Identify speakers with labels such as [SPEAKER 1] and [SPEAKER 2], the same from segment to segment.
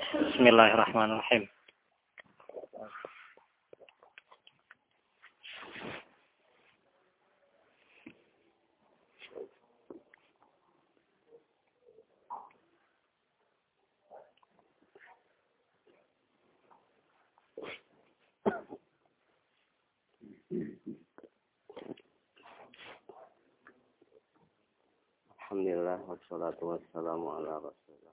[SPEAKER 1] Bismillahirrahmanirrahim.
[SPEAKER 2] Alhamdulillah wassalatu wassalamu ala Rasulillah.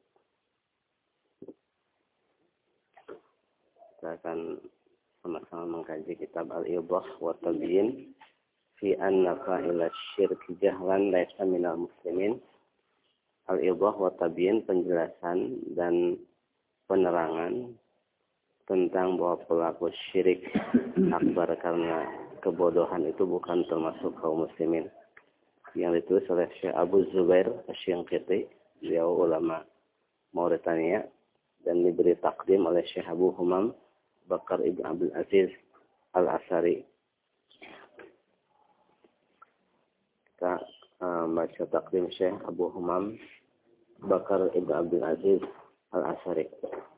[SPEAKER 2] Kita akan sama-sama mengkaji kitab Al-Idah wa Tabyin fi anna fa'ila syirk jahlan laisa minal muslimin. Al-Idah wa Tabyin, penjelasan dan penerangan tentang bahwa pelaku syirik akbar karena kebodohan itu bukan termasuk kaum muslimin. Yang ditulis oleh Syekh Abu Zubair Asy-Syanqiti, beliau ulama Mauritania, dan diberi takdim oleh Syekh Abu Humam Bakar Ibn Abdul Aziz Al-Asari. Kita baca takdim Syekh Abu Humam Bakar Ibn Abdul Aziz Al-Asari.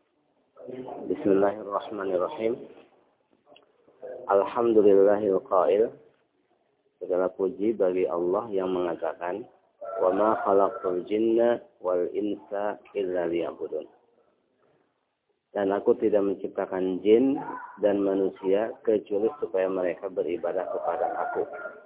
[SPEAKER 2] Bismillahirrahmanirrahim. Alhamdulillahil qail. Segala puji bagi Allah yang mengatakan, wa ma khalaqtul jinna wal insa illa liya'budun. Dan aku tidak menciptakan jin dan manusia kecuali supaya mereka beribadah kepada aku.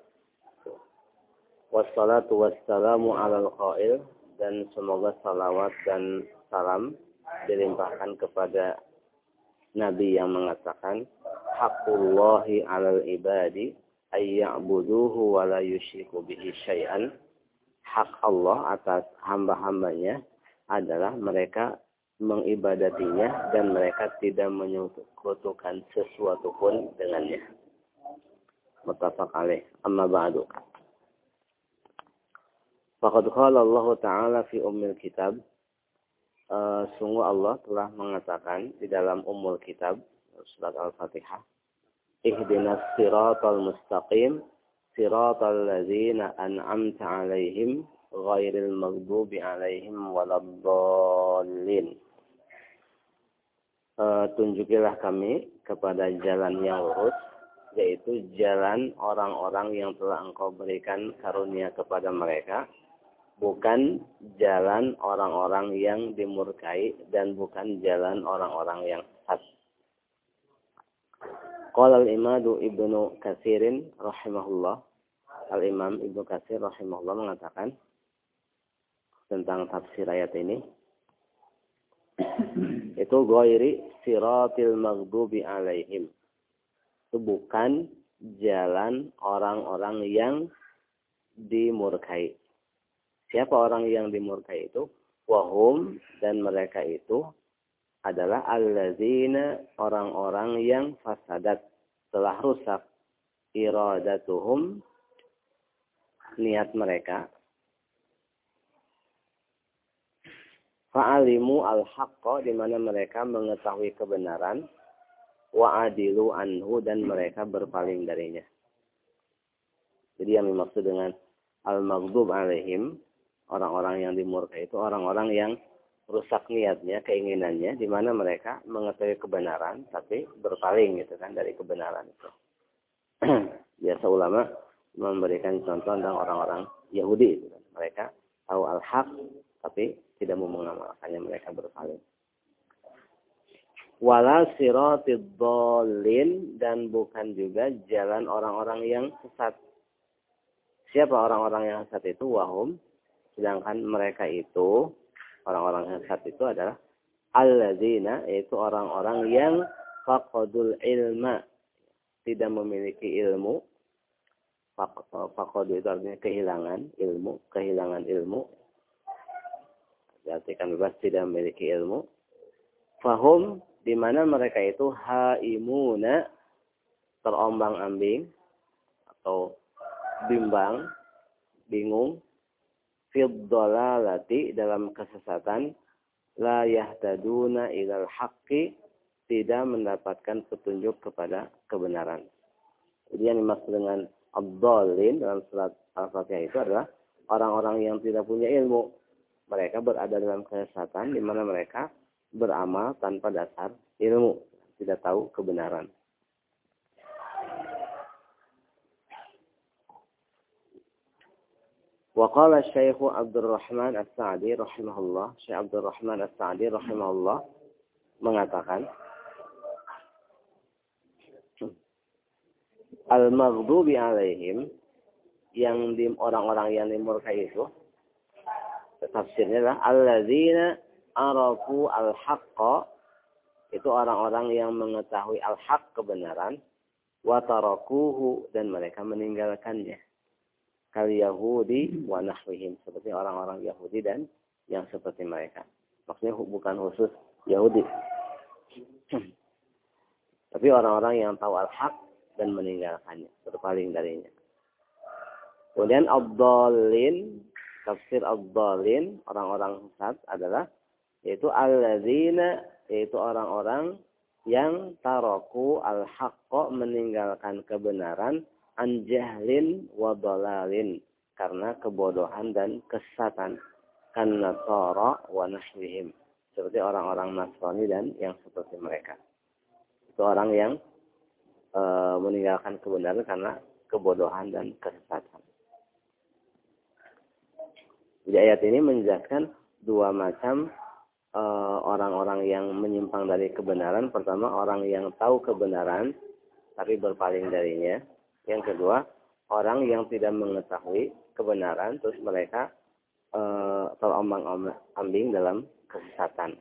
[SPEAKER 2] Wassalatu wassalamu alal qail, dan semoga salawat dan salam dilimpahkan kepada Nabi yang mengatakan, haqqullahi alal ibadi ayya'buduhu wa la yusyriku bihi syai'an. Hak Allah atas hamba-hambanya adalah mereka mengibadatinya dan mereka tidak menyekutukan sesuatu pun dengannya. Muttafaq alaih. Amma ba'du. Faqad qala Allah Ta'ala fi ummil kitab. Sungguh Allah telah mengatakan di dalam ummul kitab, surat Al-Fatihah, ihdinas siratal mustaqim siratal ladzina an'amta 'alaihim ghairil maghdubi 'alaihim waladdallin. Tunjukilah kami kepada jalan yang lurus, yaitu jalan orang-orang yang telah Engkau berikan karunia kepada mereka, bukan jalan orang-orang yang dimurkai dan bukan jalan orang-orang yang sesat. Qala al-Imadu Ibnu Katsirin rahimahullah. Al-Imam Ibnu Katsir rahimahullah mengatakan tentang tafsir ayat ini, itu ghairi siratil maghdubi alaihim. Itu bukan jalan orang-orang yang dimurkai. Siapa orang yang dimurkai itu? Wahum, dan mereka itu adalah allazina, orang-orang yang fasadat, telah rusak, iradatuhum, niat mereka, fa'alimu al-haqqa, di mana mereka mengetahui kebenaran, wa'adilu anhu, dan mereka berpaling darinya. Jadi yang dimaksud dengan al-maghdub alaihim, orang-orang yang dimurkai itu orang-orang yang rusak niatnya, keinginannya, di mana mereka mengetahui kebenaran tapi berpaling gitu kan dari kebenaran itu. Biasa ulama memberikan contoh tentang orang-orang Yahudi itu kan. Mereka tahu al-haq tapi tidak mau mengamalkannya, mereka berpaling. Wala siratid dhalin, dan bukan juga jalan orang-orang yang sesat. Siapa orang-orang yang sesat itu? Wahum, sedangkan mereka itu, orang-orang yang sesat itu adalah alladzina, yaitu orang-orang yang faqadul ilma, tidak memiliki ilmu. Faqadu itu artinya kehilangan ilmu, kehilangan ilmu. Diartikan bebas, tidak memiliki ilmu. Fahum, di mana mereka itu haimuna, terombang-ambing atau bimbang, bingung, fid dhalalati, dalam kesesatan, la yahtaduna ilal haqqi, tidak mendapatkan petunjuk kepada kebenaran. Jadi yang dimaksud dengan ad-dhalin dalam surat Al-Fatihah itu adalah orang-orang yang tidak punya ilmu. Mereka berada dalam kesesatan, di mana mereka beramal tanpa dasar ilmu, tidak tahu kebenaran. Wa qala Syekh Abdul Rahman As-Sa'di rahimahullah, Syekh Abdul Rahman As-Sa'di rahimahullah mengatakan, al-maghdubi alaihim, yang orang-orang yang dimurkai itu, tafsirnya adalah alladzina arafu al-haqqa, itu orang-orang yang mengetahui al-haq, kebenaran, wa tarakuhu, dan mereka meninggalkannya. Kal Yahudi wa nahwihim, seperti orang-orang Yahudi dan yang seperti mereka. Maksudnya bukan khusus Yahudi. Tapi orang-orang yang tahu al-haq dan meninggalkannya, berpaling darinya. Kemudian ad-dallin, tafsir ad-dallin, orang-orang sesat adalah yaitu alladzina, yaitu orang-orang yang taraku al-haqqa, meninggalkan kebenaran, an jahlin wa dalalin, karena kebodohan dan kesesatan, kan nasara wa nahwihim, seperti orang-orang Nasrani dan yang seperti mereka. Itu orang yang meninggalkan kebenaran karena kebodohan dan kesesatan. Di ayat ini menjelaskan dua macam orang-orang yang menyimpang dari kebenaran. Pertama, orang yang tahu kebenaran tapi berpaling darinya. Yang kedua, orang yang tidak mengetahui kebenaran terus mereka terombang-ambing dalam kesesatan.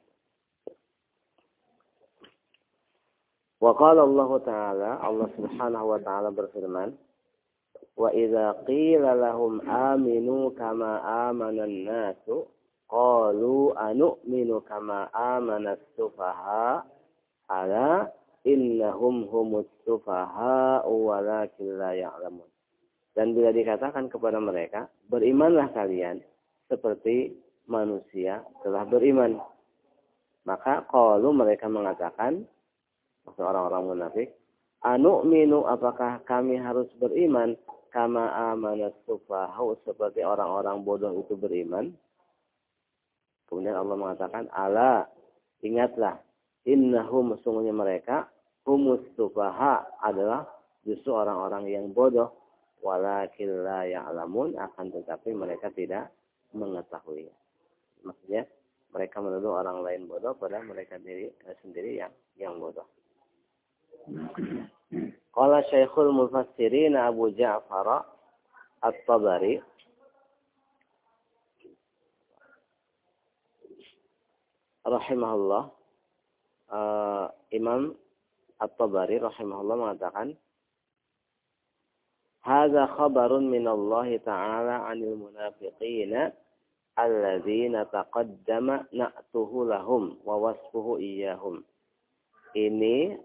[SPEAKER 2] Wa qala Allah Ta'ala, Allah Subhanahu wa Ta'ala berfirman, wa idza qila lahum aminu kama amana an-nasu qalu anu'minu kama amana as-sufaha ala innahum humus sufaha walakin la ya'lamun. Dan bila dikatakan kepada mereka, berimanlah kalian seperti manusia telah beriman, maka qalu, mereka mengatakan, maksud orang-orang munafik, anu'minu, apakah kami harus beriman, kama amanat sufaha, seperti orang-orang bodoh itu beriman. Kemudian Allah mengatakan, ala, ingatlah, innahum, sesungguhnya mereka, humus sufaha, adalah justru orang-orang yang bodoh, walakin la ya'lamun, akan tetapi mereka tidak mengetahui. Maksudnya mereka menuduh orang lain bodoh, padahal mereka sendiri yang bodoh. Qala Syekhul Mufassirin Abu Ja'far At-Tabari, rahimahullah, Imam At-Tabari rahimahullah mengatakan, hadza khabarun min Allah Ta'ala 'anil munafiqina alladzina taqaddama na'tuhu lahum wa wasfuhu iyyahum. Ini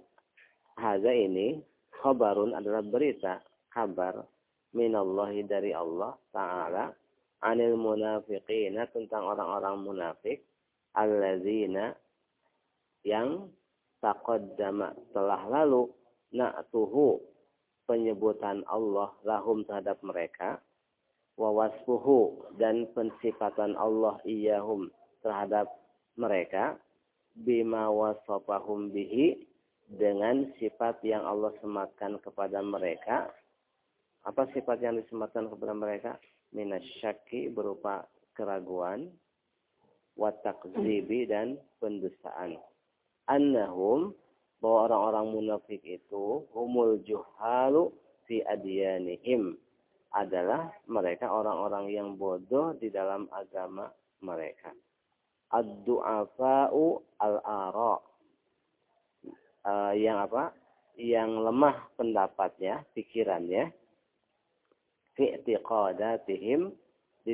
[SPEAKER 2] khabarun adalah berita, kabar, minallahi, dari Allah Ta'ala, anil munafiqina, tentang orang-orang munafik, alladzina, yang taqaddama, telah lalu, na'tuhu, penyebutan Allah lahum, terhadap mereka, wa wasfuhu, dan pensifatan Allah iyahum, terhadap mereka, bima wasafahum bihi, dengan sifat yang Allah sematkan kepada mereka. Apa sifat yang disematkan kepada mereka? Minasyaki, berupa keraguan, wa takzibi, dan pendustaan. Annahum, bahwa orang-orang munafik itu, humul juhalu fi adyanihim, adalah mereka orang-orang yang bodoh di dalam agama mereka. Ad-du'afa'u al-ara', yang lemah pendapatnya, pikirannya, fi i'tiqadatihim, di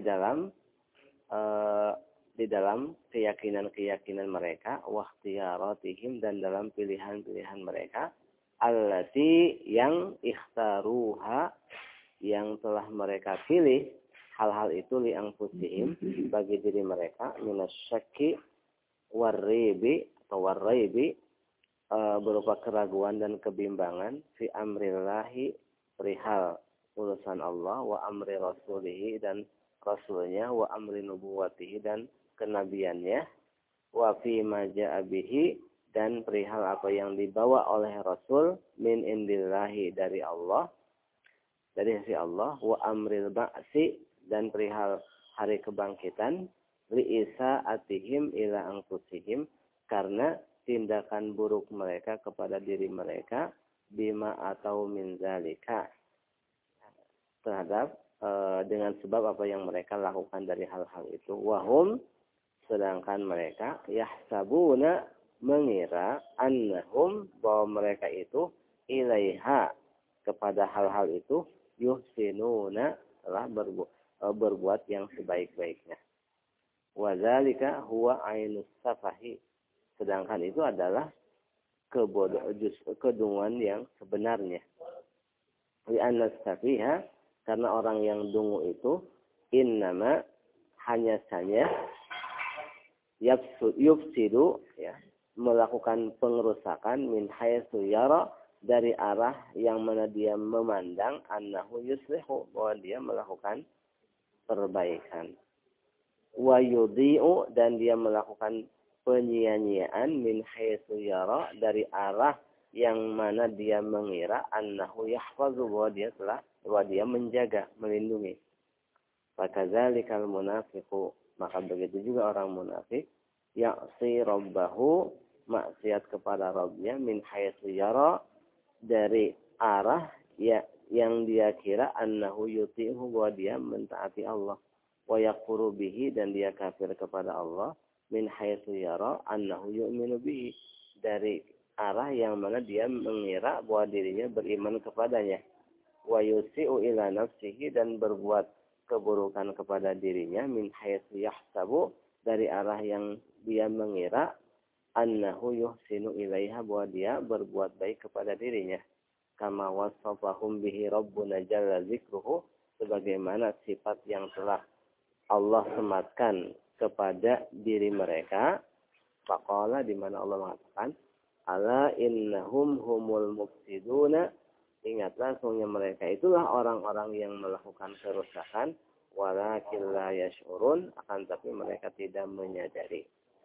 [SPEAKER 2] dalam keyakinan-keyakinan mereka, wa ikhtiyaratihim, dan dalam pilihan-pilihan mereka, allati, yang ikhtaruha, yang telah mereka pilih hal-hal itu li anfusihim, bagi diri mereka, minasyakki warribi, atau warraibi, berupa keraguan dan kebimbangan, fi amrillahi, perihal urusan Allah, wa amri rasulihi, dan rasulnya, wa amri nubuwatihi, dan kenabiannya, wa fi ma ja'a bihi, dan perihal apa yang dibawa oleh Rasul min indillahi dari Allah, dari sisi Allah, wa amril ba'si, dan perihal hari kebangkitan, li isaatihim ila anfusihim, karena tindakan buruk mereka kepada diri mereka, bima atau min zalika, terhadap dengan sebab apa yang mereka lakukan dari hal-hal itu. Wahum, sedangkan mereka yahsabuna, mengira, annahum, bahwa mereka itu ilaiha, kepada hal-hal itu, yuhsinuna, telah berbuat yang sebaik-baiknya. Wadzalika huwa ainus safahi, sedangkan itu adalah kedunguan yang sebenarnya. Li anna safiha, karena orang yang dungu itu innama, hanya saja yufsidu, ya, melakukan pengerusakan min haitsu yara, dari arah yang mana dia memandang annahu yuslihu, bahwa dia melakukan perbaikan. Wa yudhi'u, dan dia melakukan penyia-nyiaan min haitsu yara, dari arah yang mana dia mengira annahu yahfazu, bahwa dia menjaga, melindungi. Fakadzalikal munafiqu, maka begitu juga orang munafik, ya'si rabbahu, maksiat kepada Rabbnya, min haitsu yara, dari arah yang dia kira annahu yuti'hu, bahwa dia mentaati Allah, wa yakfuru bihi, dan dia kafir kepada Allah, min haitsu yara annahu yu'minu bihi, dari arah yang mana dia mengira bahwa dirinya beriman kepadanya, wa yusi'u ila nafsihi, dan berbuat keburukan kepada dirinya, min haitsu yahsabu, dari arah yang dia mengira annahu yuhsinu ilaiha, bahwa dia berbuat baik kepada dirinya. Kama wasafahum bihi rabbuna jalla zikruhu, sebagaimana sifat yang telah Allah sematkan kepada diri mereka. Faqala, di mana Allah mengatakan, ala innahum humul mufsiduna, ingatlah sungguhnya mereka itulah orang-orang yang melakukan kerusakan, walakin la yash'urun, akan tapi mereka tidak menyadari.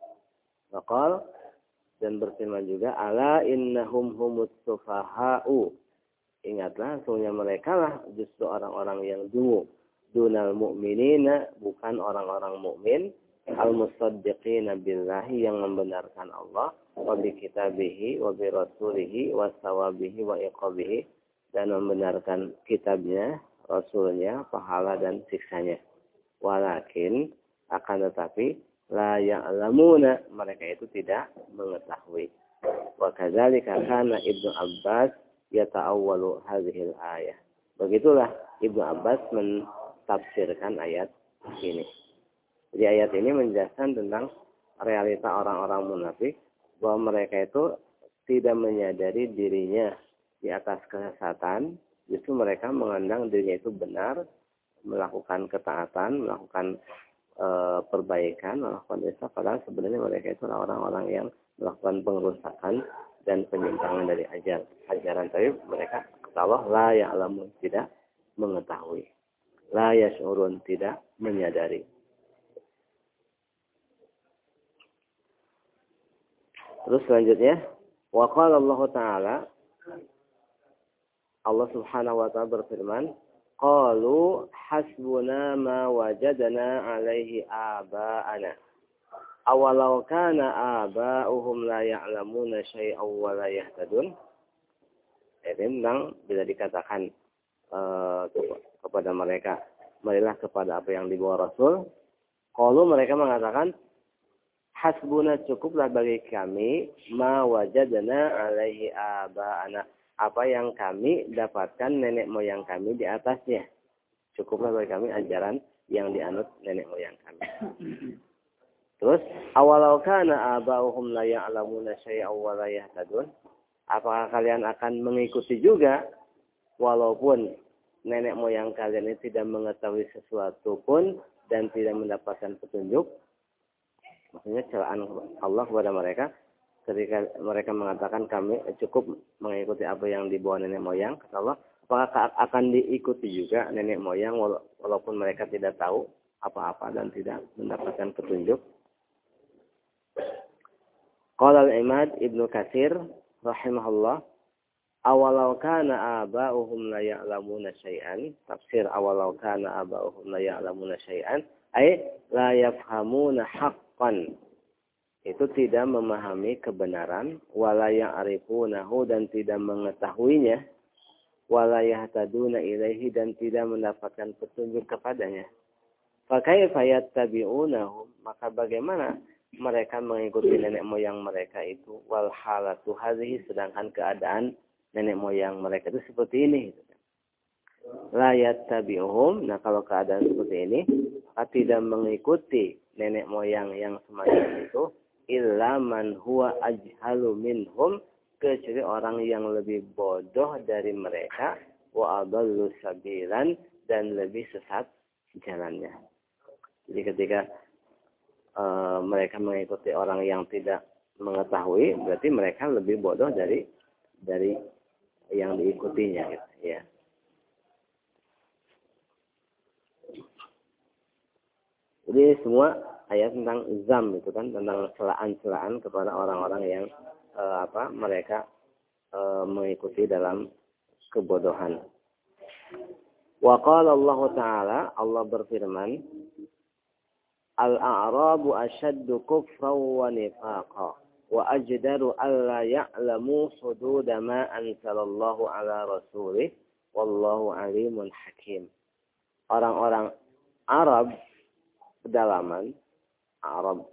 [SPEAKER 2] Maqal, dan berfirman juga, ala innahum humus sufaha'u, ingatlah sungguhnya mereka lah justru orang-orang yang dungu, dunal mu'minina, bukan orang-orang mukmin, al-musaddiqina billahi, yang membenarkan Allah, wa bi kitabihi, wa bi rasulihi, wa sawabihi, wa iqabihi, dan membenarkan kitabnya, rasulnya, pahala dan siksanya. Walakin, akan tetapi, la ya'lamuna, mereka itu tidak mengetahui. Wa kadzalika kana Ibnu Abbas yata'awwalu hadhil ayah. Begitulah Ibnu Abbas mentafsirkan ayat ini. Jadi ayat ini menjelaskan tentang realita orang-orang munafik, bahwa mereka itu tidak menyadari dirinya di atas kesesatan, justru mereka mengandang dirinya itu benar, melakukan ketaatan, melakukan perbaikan, melakukan dosa, padahal sebenarnya mereka itu orang-orang yang melakukan pengerusakan dan penyimpangan dari ajaran. Tapi mereka, kata Allah, la ya'lamun, tidak mengetahui, la yash'urun, tidak menyadari. Terus selanjutnya, wa qala Allah Ta'ala, Allah Subhanahu wa Ta'ala berfirman, qalu hasbuna ma wajadna alaihi aba'ana awalau kana aba'uhum la ya'lamuna syai'aw wa la yahtadun. Ini tentang bila dikatakan kepada mereka, marilah kepada apa yang dibawa Rasul. Qalu, mereka mengatakan, hasbuna, cukuplah bagi kami, ma wajadna alaihi aba'ana, apa yang kami dapatkan nenek moyang kami di atasnya. Cukuplah bagi kami ajaran yang dianut nenek moyang kami. Terus, awalau kana aba'uhum la ya'lamuna syai'aw wa la yahtadun, apakah kalian akan mengikuti juga walaupun nenek moyang kalian ini tidak mengetahui sesuatu pun dan tidak mendapatkan petunjuk? Maksudnya celaan Allah kepada mereka ketika mereka mengatakan kami cukup mengikuti apa yang dibawa nenek moyang. Kata Allah, apakah akan diikuti juga nenek moyang walaupun mereka tidak tahu apa-apa dan tidak mendapatkan petunjuk? Qala al-Imad Ibnu Katsir rahimahullah, awalau kana aba'uhum la ya'lamuna syai'an, tafsir awalau kana aba'uhum la ya'lamuna syai'an, ay la yafhamuna haqqan, itu tidak memahami kebenaran, wala ya'rifunahu, dan tidak mengetahuinya, wala yahtaduna ilaihi, dan tidak mendapatkan petunjuk kepadanya. Fa kaifa yattabi'unahum, maka bagaimana mereka mengikuti nenek moyang mereka itu, wal halatu hadhihi, sedangkan keadaan nenek moyang mereka itu seperti ini. La yattabi'uhum, nah kalau keadaan seperti ini, maka tidak mengikuti nenek moyang yang semacam itu, illa man huwa ajhalu minhum, kecuali orang yang lebih bodoh dari mereka, wa adallu sabilan, dan lebih sesat jalannya. Jadi ketika mereka mengikuti orang yang tidak mengetahui, berarti mereka lebih bodoh dari yang diikutinya, gitu, ya. Jadi semua ayat tentang zam itu kan, tentang celaan-celaan kepada orang-orang yang mereka mengikuti dalam kebodohan. Wa qala Allah Ta'ala, Allah berfirman, al-a'rabu asyaddu kufran wa nifaqa wa ajdaru alla ya'lamu hududa ma anzalallahu ala rasulih wallahu alimun hakim. Orang-orang Arab pedalaman, Arab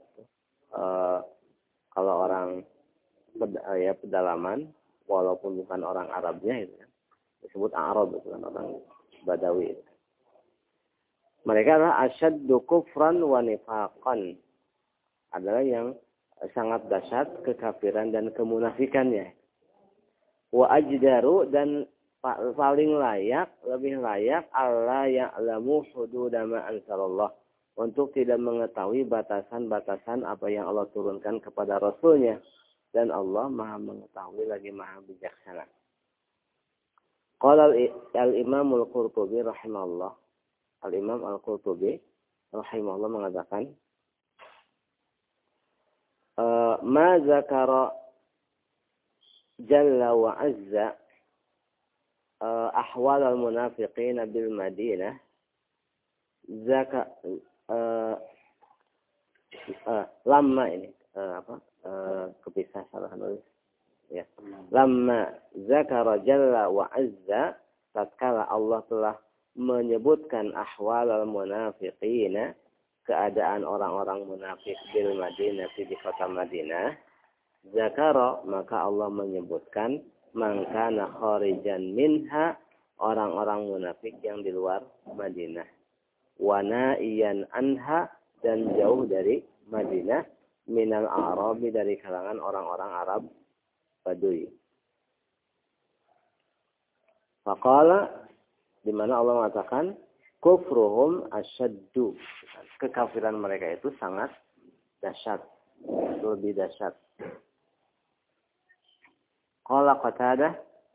[SPEAKER 2] kalau orang pedalaman, walaupun bukan orang Arabnya itu kan, disebut Arab, itu kan orang Badawi. Mereka adalah asyaddu kufran wa nifaqan, adalah yang sangat dahsyat kekafiran dan kemunafikannya. Wa ajdaru, dan paling layak, lebih layak, alla ya'lamu hududa ma anzalallah, untuk tidak mengetahui batasan-batasan apa yang Allah turunkan kepada Rasulnya. Dan Allah maha mengetahui lagi maha bijaksana. Qala al-Imam al-Qurtubi rahimahullah, Al-Imam Al-Qurtubi rahimahullah mengatakan, ma zakara jalla wa azza ahwal al-munafiqin bil Madinah, lama ini kepisah salah nulis ya. Lama zakara jalla wa azza, tatkala Allah telah menyebutkan ahwal al-munafiqina, keadaan orang-orang munafik bil Madinah, di kota Madinah, zakara, maka Allah menyebutkan man kana kharijan minha, orang-orang munafik yang di luar Madinah, wa na'iyan anha, dan jauh dari Madinah, minal a'rabi, dari kalangan orang-orang Arab Badui. Faqala, di mana Allah mengatakan kufruhum asyaddu, kekafiran mereka itu sangat dahsyat, lebih dahsyat. Qala Qatadah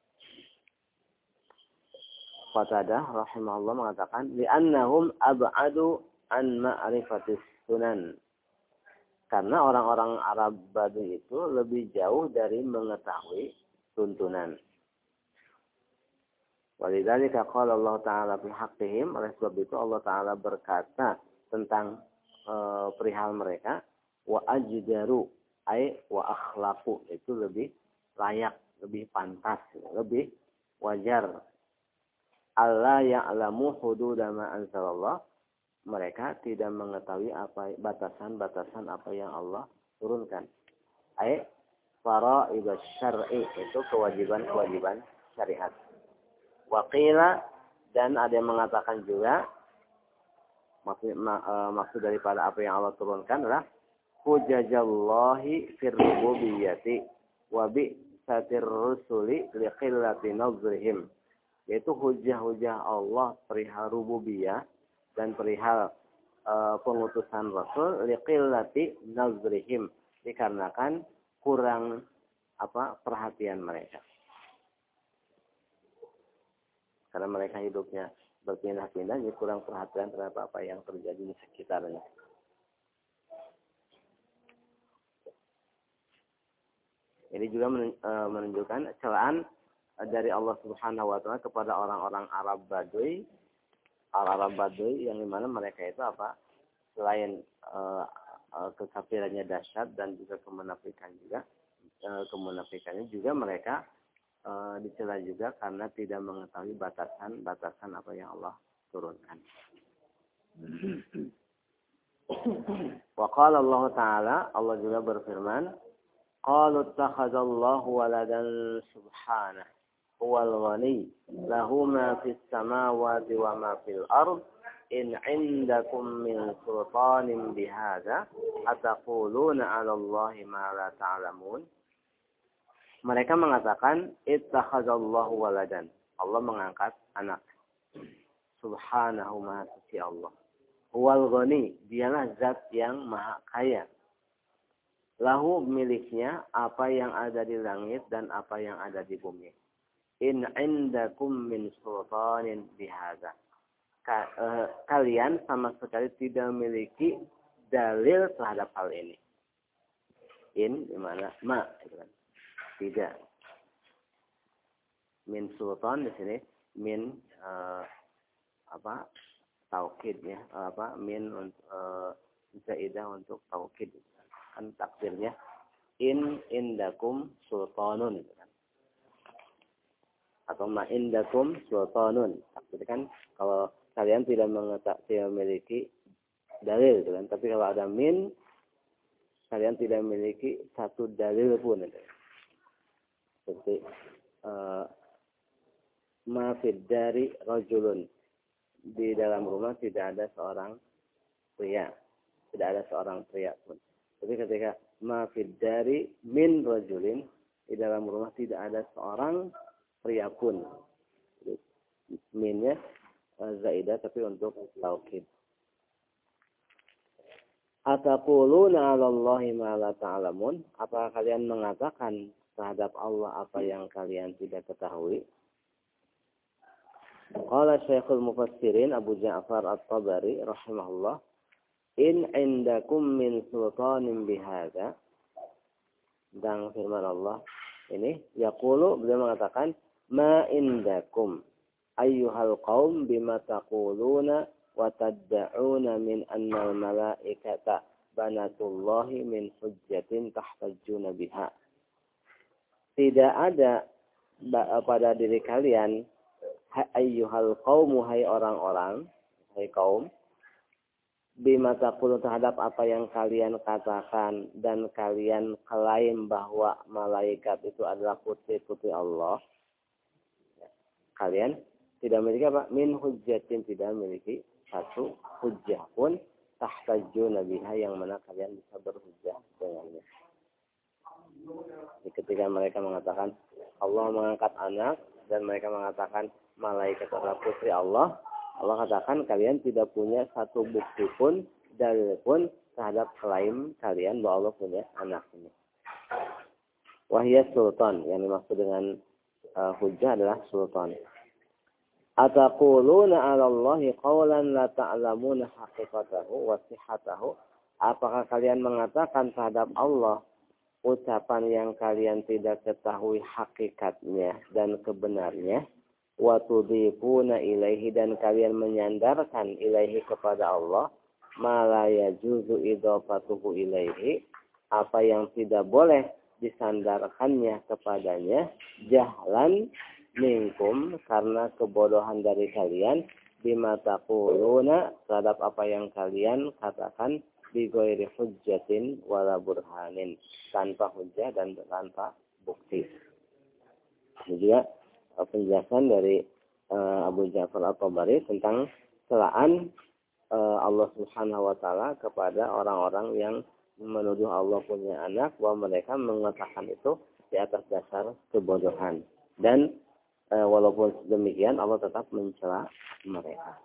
[SPEAKER 2] rahimahullah mengatakan, li'annahum ab'adu an ma'rifatis sunan, karena orang-orang Arab Badui itu lebih jauh dari mengetahui tuntunan. Walidzalika qala Allah Ta'ala fi haqqihim, oleh sebab itu Allah Ta'ala berkata tentang perihal mereka, wa ajdaru, ay wa akhlaqu, itu lebih layak, lebih pantas, lebih wajar. Alla ya'lamu hududa ma anzalallah, mereka tidak mengetahui apa batasan-batasan apa yang Allah turunkan. Ay fara'idus syar'i, itu kewajiban-kewajiban syariat. Waqila, dan ada yang mengatakan juga maksud daripada apa yang Allah turunkan adalah hujajallahi fir rububiyyati wa bi satir rusuli li qillati nazrihim, yaitu hujah-hujah Allah perihal rububiyah dan perihal pengutusan Rasul, li qillati nazrihim, dikarenakan kurang perhatian mereka. Karena mereka hidupnya berpindah-pindah, jadi kurang perhatian terhadap apa yang terjadi di sekitarnya. Ini juga menunjukkan celaan dari Allah Subhanahu wa taala kepada orang-orang Arab Baduy, Arab Baduy yang dimana mereka itu apa? Selain kekafirannya dahsyat dan juga kemunafikannya juga mereka dicela juga karena tidak mengetahui batasan apa yang Allah turunkan. Wa qala Allah Ta'ala, Allah juga berfirman, qalu ittakhadallahu waladan subhanahu huwal ghani lahu ma fis samawati wa ma fil ard in 'indakum min sultanin bihadza ataquluna 'ala Allahi ma la ta'lamun. Mereka mengatakan ittakhadallahu waladan. Allah mengangkat anak. Subhanahu maha suci Allah. Huwal ghani, dialah zat yang maha kaya. Lahu miliknya apa yang ada di langit dan apa yang ada di bumi. In 'indakum min sultanin bihadza. Kalian sama sekali tidak memiliki dalil terhadap hal ini. In di mana? Ma, gitu kan. Tidak. Min sultan di sini min taukid ya. Min zaidah untuk taukid. Kan takdirnya indakum sultanun gitu kan. Atau ma indakum sultanun. Takdirnya kan kalau kalian tidak memiliki dalil gitu kan. Tapi kalau ada min, kalian tidak memiliki satu dalil pun gitu. Seperti ma fid dari rajulun, di dalam rumah tidak ada seorang pria, tidak ada seorang pria pun. Tapi ketika ma fid dari min rajulin, di dalam rumah tidak ada seorang pria pun. Minnya zaidah tapi untuk taukid. Ataquluna 'ala Allahi ma la ta'lamun? Apakah kalian mengatakan terhadap Allah apa yang kalian tidak ketahui? Qala Syekhul Mufassirin Abu Ja'far At-Tabari rahimahullah, in 'indakum min sultanin bihadza. Dan firman Allah ini, yaqulu, beliau mengatakan, ma indakum ayyuhal qaum bima taquluna wa tadda'una min annal malaikata banatullahi min hujjatin tahtajjuna biha. Tidak ada pada diri kalian ayyuhal qaumu, hai orang-orang, hai kaum, bima taqulun, terhadap apa yang kalian katakan dan kalian klaim bahwa malaikat itu adalah putri-putri Allah. Kalian tidak memiliki apa? Min hujjatin, tidak memiliki satu hujjah pun tahtajjuna biha, yang mana kalian bisa berhujjah dengannya. Jadi ketika mereka mengatakan Allah mengangkat anak dan mereka mengatakan malaikat adalah putri Allah, Allah katakan kalian tidak punya satu bukti pun, dalil pun terhadap klaim kalian bahwa Allah punya anak ini. Wahya sultan, yang dimaksud dengan hujjah adalah sultan. Ataquluna 'ala Allahi qawlan la ta'lamuna haqiqatahu wa sihhatahu? Apakah kalian mengatakan terhadap Allah ucapan yang kalian tidak ketahui hakikatnya dan kebenarnya? Wa tudhifuna ilaihi, dan kalian menyandarkan ilaihi kepada Allah ma la yajuzu idhafatuhu ilaihi, apa yang tidak boleh disandarkannya kepadanya, jahlan minkum, karena kebodohan dari kalian, bima taquluna, terhadap apa yang kalian katakan, bi ghairi hujjatin wala burhanin, tanpa hujjah dan tanpa bukti. Ini juga penjelasan dari Abu Ja'far At-Tabari tentang celaan Allah Subhanahu wa taala kepada orang-orang yang menuduh Allah punya anak, bahwa mereka mengatakan itu di atas dasar kebodohan. Dan walaupun demikian Allah tetap mencela mereka.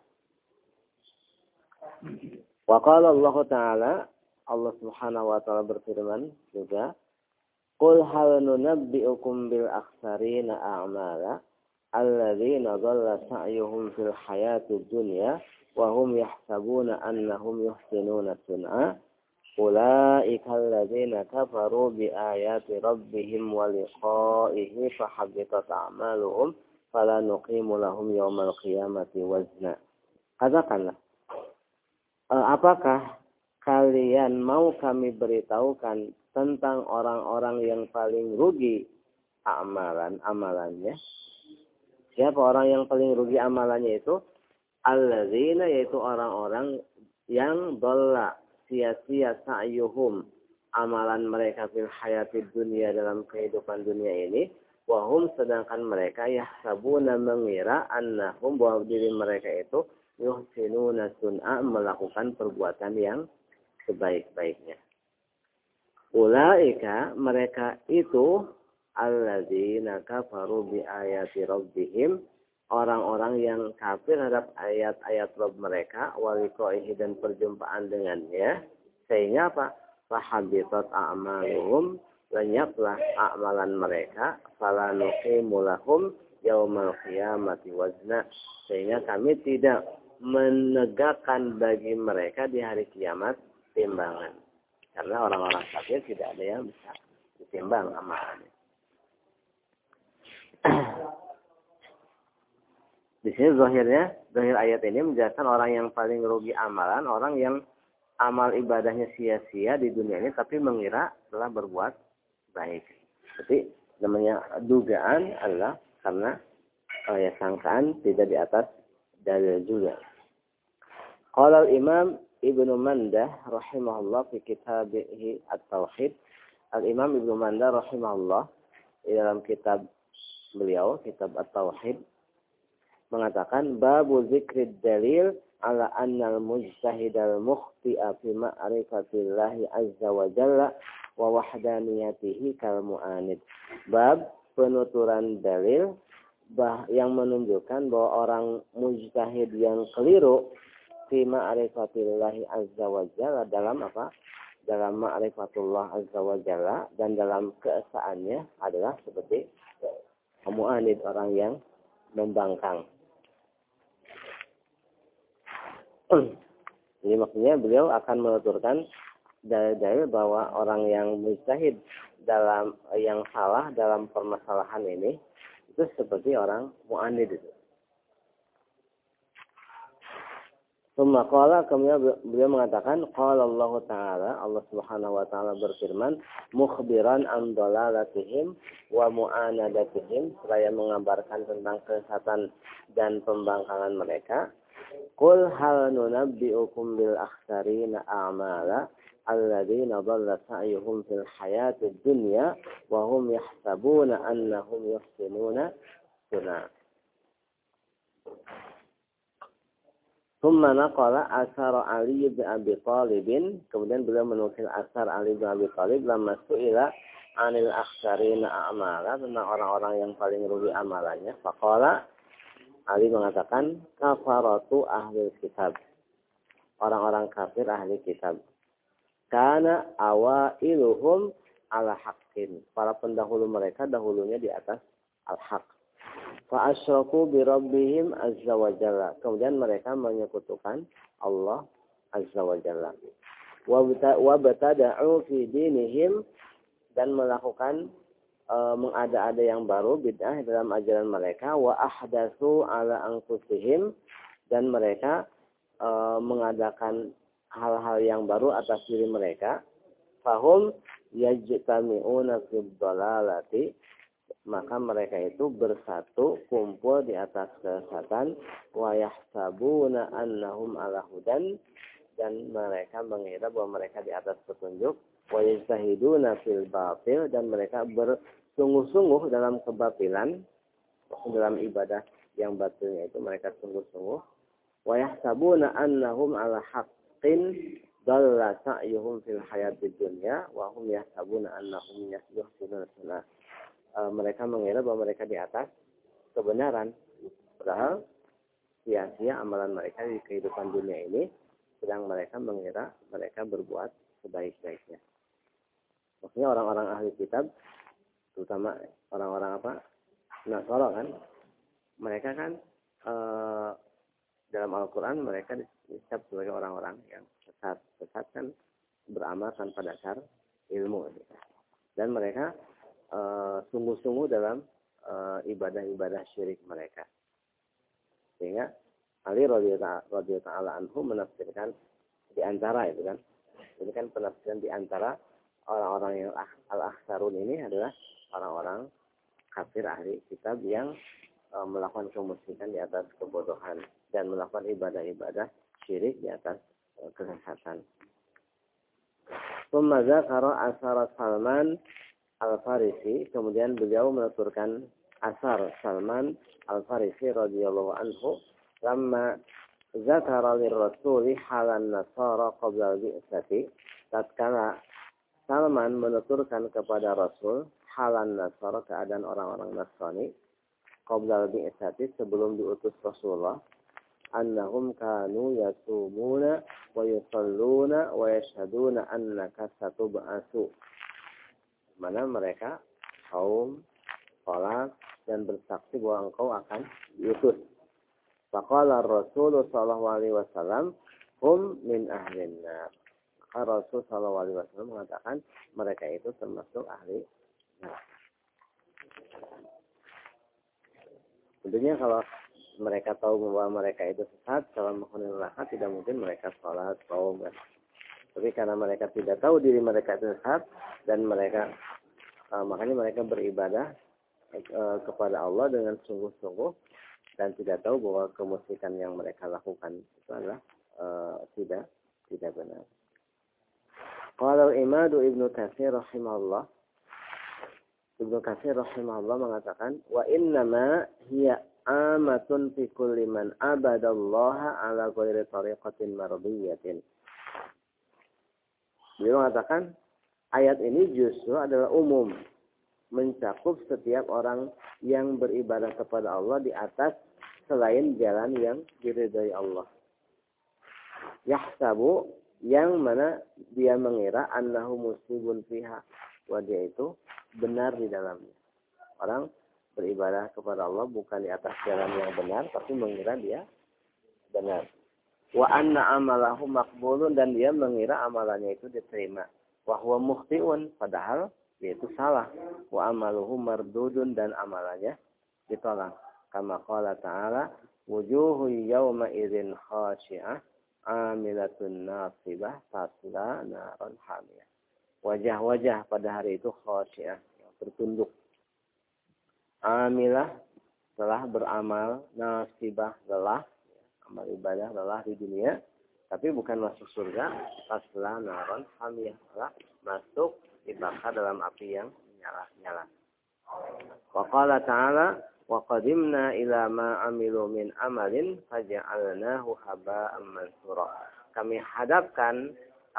[SPEAKER 2] Wa qala Allah Ta'ala, Allah Subhanahu wa taala berfirman juga, qul hal nunabbi'ukum bil akhsarina a'mala alladzina dhalla sa'yuhum fil hayatid dunya wa hum yahsabuna annahum yuhsinuna sun'a Ulaika alladzina kafaru bi ayati rabbihim wa liqa'ihi fahabitat a'maluhum fala nuqimu lahum yaumal qiyamati wazna. Katakanlah, apakah kalian mau kami beritahukan tentang orang-orang yang paling rugi amalannya? Siapa orang yang paling rugi amalannya itu? Alladzina, yaitu orang-orang yang dhalla, sia-sia sa'yuhum, amalan mereka fil hayatid dunia, dalam kehidupan dunia ini, wahum, sedangkan mereka yahsabuna, mengira, annahum, bahwa diri mereka itu yuhsinuna sun'a, melakukan perbuatan yang sebaik-baiknya. Ulaika, mereka itu, alladzina kafaru bi ayati rabbihim, orang-orang yang kafir terhadap ayat-ayat Rabb mereka, wa liqa'ihi, dan perjumpaan dengannya, sehingga apa? Fahabitat a'maluhum, lenyaplah amalan mereka, fala nuqimu lahum yaumal qiyamati wazna, sehingga kami tidak menegakkan bagi mereka di hari kiamat timbangan. Karena orang-orang kafir tidak ada yang bisa ditimbang amalannya. Di sini zahir ayat ini menjelaskan orang yang paling rugi amalan, orang yang amal ibadahnya sia-sia di dunia ini, tapi mengira telah berbuat baik. Jadi namanya dugaan adalah karena sangkaan tidak di atas dalil juga. Qala al-Imam Ibnu Mandah rahimahullah fi kitabih At-Tauhid. Al-Imam Ibnu Mandah rahimahullah di dalam kitab beliau, kitab At-Tauhid, mengatakan babu zikrid dalil ala annal mujtahidal mukhti'a fi ma'rifatillahi azza wa jalla wa wahdaniyatihi kal mu'anid. Bab penuturan dalil yang menunjukkan bahwa orang mujtahid yang keliru fi ma'rifatillahi azza wa jalla, dalam apa? Dalam ma'rifatullah azza wa jalla, dan dalam keesaannya adalah seperti mu'anid, orang yang membangkang. Jadi maksudnya beliau akan menuturkan dalil bahwa orang yang mujtahid dalam yang salah dalam permasalahan ini itu seperti orang mu'anid itu. Kemudian beliau mengatakan, qala Allah Ta'ala, Allah Subhanahu wa Ta'ala berfirman, mukhbiran an dalalatihim wa mu'anadatihim, seraya mengabarkan tentang kesesatan dan pembangkangan mereka. Qul hal nunabbi'ukum bil akhsarina a'mala alladzina dhalla sa'yuhum fil hayatid dunya wa hum yahsabuna annahum yuhsinuna sun'a. Thumma naqala asar Ali bin Abi Thalib, kemudian beliau menukil asar Ali bin Abi Thalib lamma su'ila anil akhsarina a'mala, tentang orang-orang yang paling rugi amalannya. Faqala, Ali mengatakan, kafaratu ahli kitab, orang-orang kafir ahli kitab. Kana awailuhum ala haqqin, para pendahulu mereka dahulunya di atas al-haq. Fa asyraku bi rabbihim azza wa jalla, kemudian mereka menyekutukan Allah azza wa jalla. Wa batada'u fi dinihim, dan melakukan mengada-ada yang baru, bid'ah dalam ajaran mereka. Wa ahdatsu ala anfusihim, dan mereka mengadakan hal-hal yang baru atas diri mereka. Fahum yajtami'una fi dhalalati, maka mereka itu bersatu, kumpul di atas kesesatan. Wa yahsabuna annahum ala hudan, dan mereka mengira bahwa mereka di atas petunjuk. Wa yajtahiduna fil batil, dan mereka bersungguh-sungguh dalam kebatilan, dalam ibadah yang batilnya itu mereka sungguh-sungguh. Wa yahsabuna annahum ala haqqin dhalla sa'yuhum fil hayatid dunya wa hum yahsabuna annahum yuhsinuna sun'a. Mereka mengira bahwa mereka di atas kebenaran, padahal sia-sia amalan mereka di kehidupan dunia ini, sedang mereka mengira mereka berbuat sebaik-baiknya. Maksudnya orang-orang ahli kitab, terutama orang-orang apa? Nasara kan, mereka kan dalam Al-Quran mereka disebut sebagai orang-orang yang sesat. Sesat kan beramal tanpa dasar ilmu. Dan mereka sungguh-sungguh dalam ibadah-ibadah syirik mereka. Sehingga Ali radhiyallahu ta'ala anhu menafsirkan di antara itu kan. Ini kan penafsiran di antara orang-orang yang al-akhsarun ini adalah orang-orang kafir ahli kitab yang melakukan kemusyrikan di atas kebodohan dan melakukan ibadah-ibadah syirik di atas kesesatan. Tsumma dzakara asar Salman Al-Farisi, kemudian beliau menuturkan asar Salman Al-Farisi radhiyallahu anhu, lamma zakara lirrasuli halan nasara qabla al-bi'tsati, tatkala Salman menuturkan kepada Rasul halan nasara, keadaan orang-orang Nasrani, qabla al-bi'tsati, sebelum diutus Rasulullah, annahum kanu yasumuna wa yusalluna wa yashhaduna annaka satub'atsu, mana mereka kaum salat dan bersaksi bahwa engkau akan diutus. Faqala Rasul sallallahu alaihi wasallam hum min ahlin nar. Maka Rasul sallallahu alaihi wasallam mengatakan mereka itu termasuk ahli neraka. Tentunya kalau mereka tahu bahwa mereka itu sesat, kalau menghuni neraka, tidak mungkin mereka salat, saum. Tapi karena mereka tidak tahu diri mereka itu sesat dan mereka makanya mereka beribadah kepada Allah dengan sungguh-sungguh dan tidak tahu bahwa kemusyrikan yang mereka lakukan itu adalah tidak benar. Qala al-Imam Ibnu Katsir rahimahullah, Ibnu Katsir rahimahullah mengatakan, wa innama hiya amatun fi kulli man abadallaha ala ghairi tariqatin mardiyatin. Beliau mengatakan ayat ini justru adalah umum, mencakup setiap orang yang beribadah kepada Allah di atas selain jalan yang diridhai Allah. Yahsabu, yang mana dia mengira annahu musibun fiha, bahwa dia itu benar di dalamnya. Orang beribadah kepada Allah bukan di atas jalan yang benar, tapi mengira dia benar. Wa anna amalahu maqbulun, dan dia mengira amalannya itu diterima. Wa huwa mukhti'un, padahal dia itu salah. Wa amaluhu mardudun, dan amalannya ditolak. Kama qala ta'ala, wujuhu yawma idzin khashi'ah amilatun nasibah tasla naran hamiyah. Wajah-wajah pada hari itu khashi'ah, tertunduk. Amilah, telah beramal, nasibah, lelah, amal ibadah lelah di dunia, tapi bukan masuk surga, tasla naran hamiyah, telah masuk dibakar dalam api yang nyala. Wa qala ta'ala, wa qadimna ila ma amilu min amalin faja'alnahu haba'an mansura. Kami hadapkan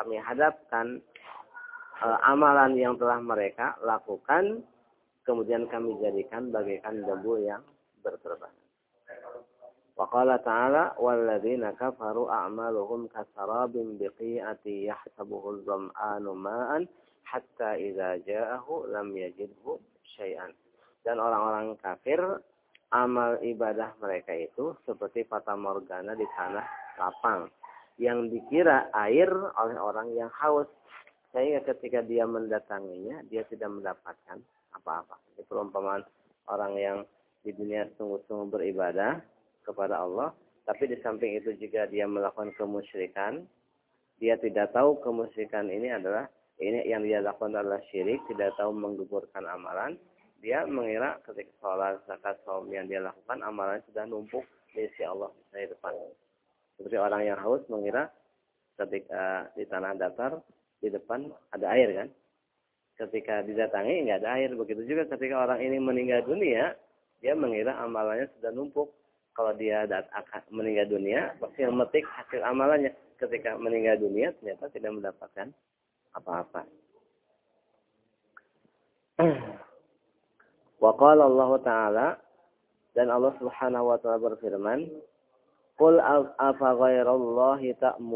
[SPEAKER 2] amalan yang telah mereka lakukan, kemudian kami jadikan bagaikan debu yang berterbangan. Wa qala ta'ala, walladzina kafaru a'maluhum kasarabin biqi'ati yahsabuhu adh-dhama'anu ma'an hatta idza ja'ahu lam yajidhu syai'an. Dan orang-orang kafir, amal ibadah mereka itu seperti fata morgana di tanah lapang yang dikira air oleh orang yang haus, sehingga ketika dia mendatanginya dia tidak mendapatkan apa-apa. Ini perumpamaan orang yang di dunia sungguh-sungguh beribadah kepada Allah, tapi di samping itu juga dia melakukan kemusyrikan. Dia tidak tahu kemusyrikan ini yang dia lakukan adalah syirik, tidak tahu menggugurkan amalan. Dia mengira ketika sholat, zakat, saum yang dia lakukan, amalannya sudah numpuk di sisi Allah di depan. Seperti orang yang haus mengira ketika di tanah datar di depan ada air kan. Ketika didatangi nggak ada air. Begitu juga ketika orang ini meninggal dunia, dia mengira amalannya sudah numpuk. Kalau dia meninggal dunia, pasti memetik hasil amalannya. Ketika meninggal dunia ternyata tidak mendapatkan apa-apa. Wa qala Allah Ta'ala, dan Allah Subhanahu wa Ta'ala berfirman, qul afa ghairallahi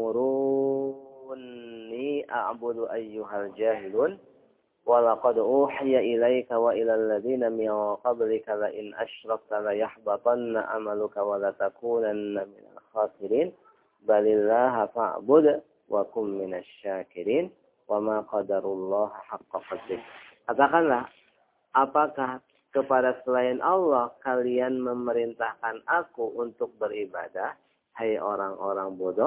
[SPEAKER 2] ta'muruni a'budu ayyuhal jahilun wa laqad uhiya ilayka wa ilal ladzina min qablika la in asyrakta la yahbatanna amaluka wa la takunanna minal khasirin balillaha fa'bud wa kum minasy syakirin wa ma qadarullah haqqa qadrih. Katakanlah, apakah kepada selain Allah kalian memerintahkan aku untuk beribadah, hai orang-orang bodoh?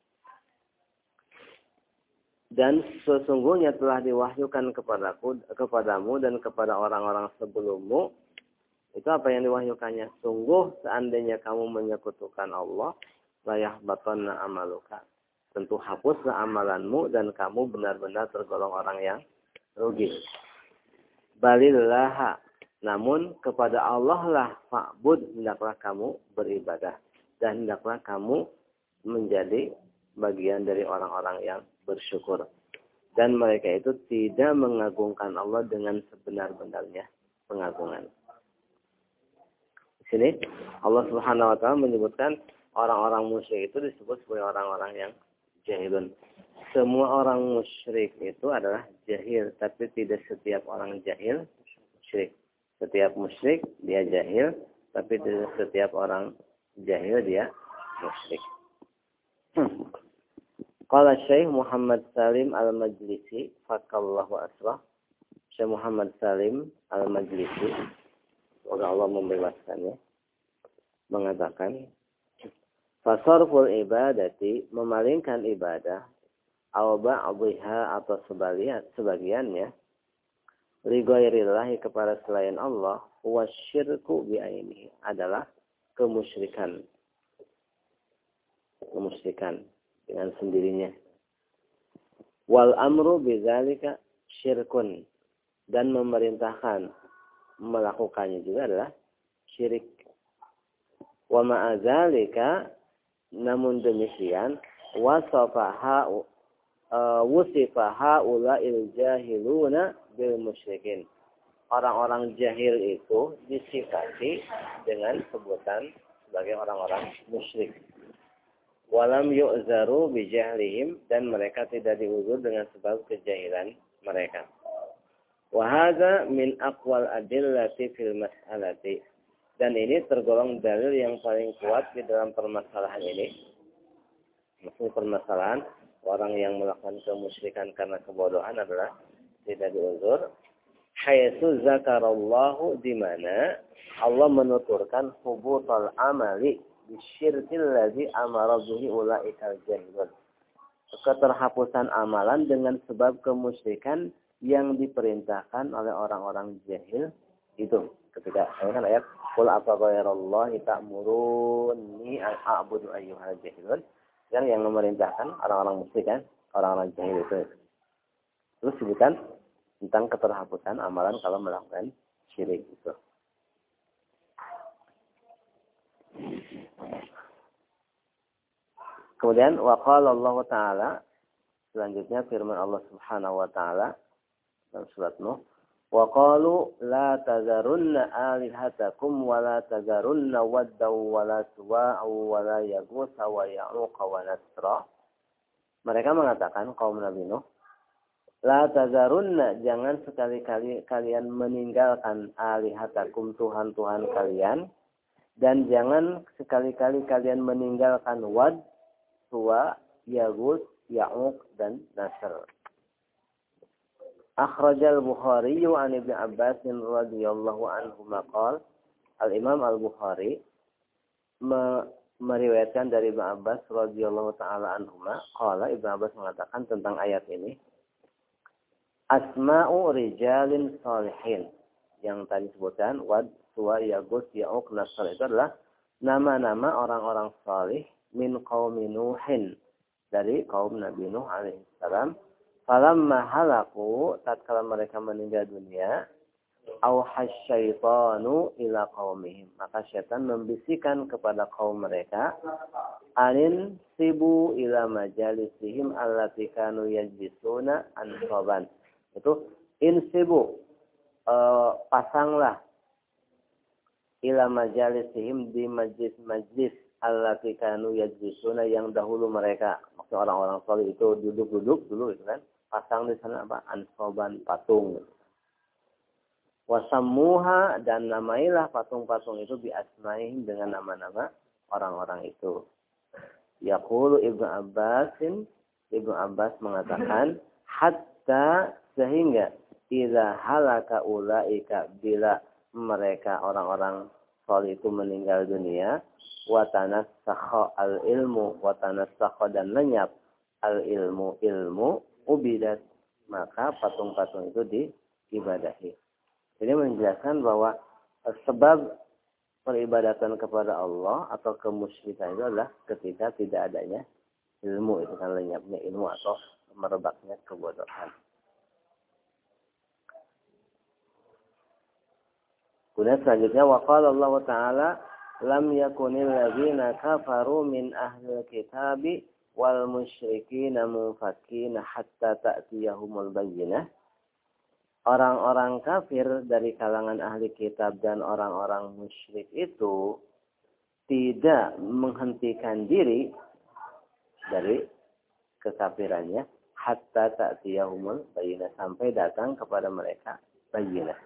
[SPEAKER 2] Dan sesungguhnya telah diwahyukan kepadamu dan kepada orang-orang sebelummu. Itu apa yang diwahyukannya? Sungguh seandainya kamu menyekutukan Allah, la yahbatanna amaluka. Tentu hapuslah amalanmu dan kamu benar-benar tergolong orang yang rugi. Balillah, namun kepada Allah lah fa'bud, hendaklah kamu beribadah. Dan hendaklah kamu menjadi bagian dari orang-orang yang bersyukur. Dan mereka itu tidak mengagungkan Allah dengan sebenar-benarnya pengagungan. Di sini Allah Subhanahu wa taala menyebutkan orang-orang musyrik itu disebut sebagai orang-orang yang jahilun. Semua orang musyrik itu adalah jahil, tapi tidak setiap orang jahil musyrik. Setiap musyrik dia jahil, tapi tidak setiap orang jahil dia musyrik. Qala Syekh Muhammad Salim Al-Majlisi, fakallahu asrah. Syekh Muhammad Salim Al-Majlisi, semoga Allah membebaskannya, mengatakan, fasarful ibadati, memalingkan ibadah, aw ba'dhiha, atau sebagiannya, li ghairillahi, kepada selain Allah, huwa syirku bi'ainihi, adalah kemusyrikan dengan sendirinya. Wal amru bidzalika syirkun, dan memerintahkan melakukannya juga adalah syirik. Wa ma'adzalika, namun demikian, wusifa haula'il jahiluna bil musyrikin. Orang-orang jahil itu disifati dengan sebutan sebagai orang-orang musyrik. Walam yu'zaru bijahlihim, dan mereka tidak diuzur dengan sebab kejahilan mereka. Wa hadza min aqwal adillati fil mas'alati, dan ini tergolong dalil yang paling kuat di dalam permasalahan ini. Maksud permasalahan orang yang melakukan kemusyrikan karena kebodohan adalah tidak diuzur. Haitsu zakarallahu, di mana Allah menuturkan hubutal amali bisyirkil ladzi amara bihi ulaikal jahilun. Keterhapusan amalan dengan sebab kemusyrikan yang diperintahkan oleh orang-orang jahil itu. Ketika kan ayat qul afa ghairallahi ta'muruni a'budu ayyuhal jahilun, yang memerintahkan orang-orang musyrik kan, orang-orang jahil itu. Terus sebutkan tentang keterhapusan amalan kalau melakukan syirik itu. Kemudian waqala Allah Ta'ala, selanjutnya firman Allah Subhanahu wa taala dalam surat Nuh, wa qalu la tazarunna alihatakum wa la tazarunna wadda wa la suwa'a wa la yaghus wa ya'uq wa nasra. Mereka mengatakan, kaum Nabi Nuh, la tazarunna, jangan sekali-kali kalian meninggalkan alihatakum, tuhan-tuhan kalian, dan jangan sekali-kali kalian meninggalkan wad, suwa, yaghus, ya'uq, dan nasr. Akhrajal Bukhari an Ibnu Abbas radhiyallahu anhu maqal. Al-Imam Al-Bukhari meriwayatkan dari Ibnu Abbas radhiyallahu taala anhuma, qala, Ibnu Abbas mengatakan tentang ayat ini, asma'u rijalin salihin, yang tadi disebutkan wad, suwa, yaghus, ya'uq, nasr, itu adalah nama-nama orang-orang salih min qaumi Nuhin, dari kaum Nabi Nuh alaihi salam. Falamma halaku, tatkala mereka meninggal dunia, auhas syaitanu ila qaumihim, maka syaitan membisikkan kepada kaum mereka, anin sibu ila majalisihim allati kanu yajlisuna ansaban. Itu insibu, pasanglah, ila majalisihim, di majlis-majlis allati kanu yajlisuna, yang dahulu mereka, maksudnya orang-orang saleh itu duduk-duduk dulu itu kan, pasang di sana apa? Ansoban, patung. Wasammuha, dan namailah patung-patung itu biasmaihim, dengan nama-nama orang-orang itu. Yaqulu Ibnu Abbas mengatakan, Hatta sehingga idza halaka ulaika bila mereka orang-orang saleh itu meninggal dunia wa tanassakha al-ilmu wa tanassakha dan lenyap al-ilmu ilmu ubidat maka patung-patung itu diibadahi. Jadi menjelaskan bahwa sebab peribadatan kepada Allah atau kemusyrikan itu adalah ketika tidak adanya ilmu, itu kan lenyapnya ilmu atau merebaknya kebodohan. Kemudian selanjutnya waqala Allah Ta'ala lam yakunil ladzina kafaru min ahlil kitabi wal musyrikina munfakkina hatta ta'tiyahumul bayyinah. Orang-orang kafir dari kalangan ahli kitab dan orang-orang musyrik itu tidak menghentikan diri dari kekafirannya hatta ta'tiyahumul bayyinah sampai datang kepada mereka bayyinah.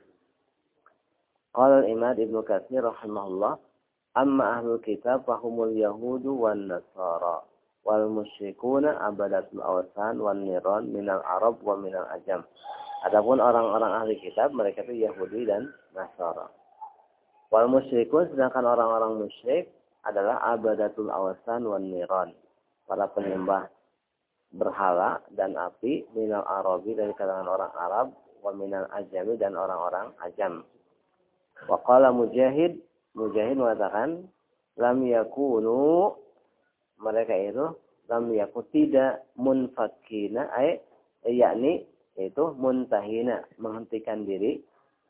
[SPEAKER 2] Qala al-Imam Ibnu Katsir rahimahullah amma ahlul kitab fahumul yahudu wan nasara wal musyrikuna abadatul awsan wan niran minal arab wa minal ajam. Adapun orang-orang ahli kitab mereka itu Yahudi dan Nasara. Wal musyrikun sedangkan orang-orang musyrik adalah abadatul awsan wan niran, para penyembah berhala dan api minal arabi dari kalangan orang Arab wa minal ajami dan orang-orang ajam. Wa qala Mujahid mengatakan lam yakunu mereka itu lam yakun tidak munfakkina yakni yaitu muntahina menghentikan diri.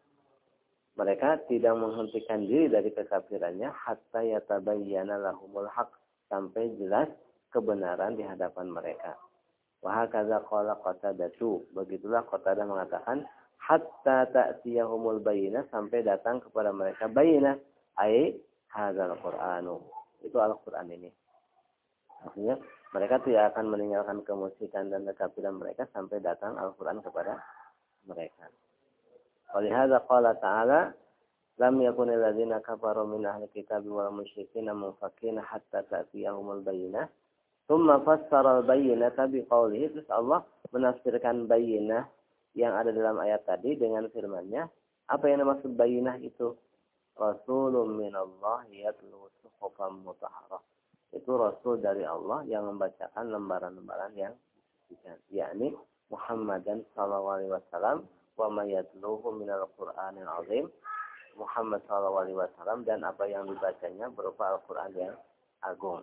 [SPEAKER 2] Mereka tidak menghentikan diri dari kekafirannya hatta yatabayyana lahumul haq sampai jelas kebenaran di hadapan mereka. Wa hakaza qala Qatadatu, begitulah Qatadah mengatakan hatta ta'tiyahumul bayyinah sampai datang kepada mereka bayyinah ai hadzal Qur'anu. Itu Al-Qur'an ini. Artinya mereka tidak akan meninggalkan kemusyrikan dan kekafiran mereka sampai datang Al-Qur'an kepada mereka. Oleh hadza qala ta'ala lam yakunil ladzina kafaru min ahli kitab wal musyrikin munfakkina hatta ta'tiyahumul bayyinah. Tsumma fassara al-bayyinata biqaulihi, terus Allah menafsirkan bayyinah yang ada dalam ayat tadi dengan firman-Nya. Apa yang dimaksud bayyinah itu? Rasulun minallahi yatlu suhufan mutahharah. Itu Rasul dari Allah yang membacakan lembaran-lembaran yang disucikan, yakni Muhammadan sallallahu alaihi wasallam wa may yatluhu minal Qur'anil azim. Muhammad sallallahu alaihi wasallam dan apa yang dibacanya berupa Al-Qur'an yang agung.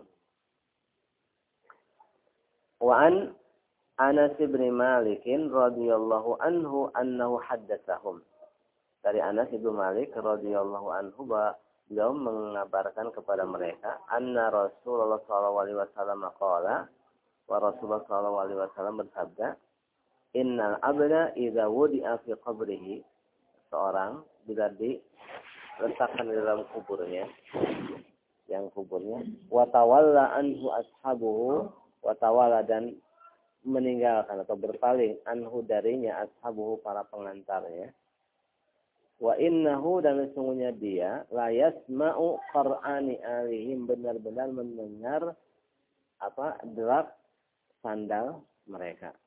[SPEAKER 2] Wa an Anas bin Malik radhiyallahu anhu annahu haddatsahum. Dari Anas bin Malik radhiyallahu anhu beliau mengabarkan kepada mereka anna Rasulullah sallallahu alaihi wasallam qala wa Rasulullah sallallahu alaihi wasallam bersabda innal abda idza wudi'a fi qabrihi, seorang bila diletakkan di dalam kuburnya wa tawalla anhu ashabuhu wa tawalla dan meninggalkan atau berpaling anhu darinya ashabuhu para pengantarnya. Wa innahu dan sesungguhnya dia la yasma'u qur'ani alihim benar-benar mendengar derap sandal mereka.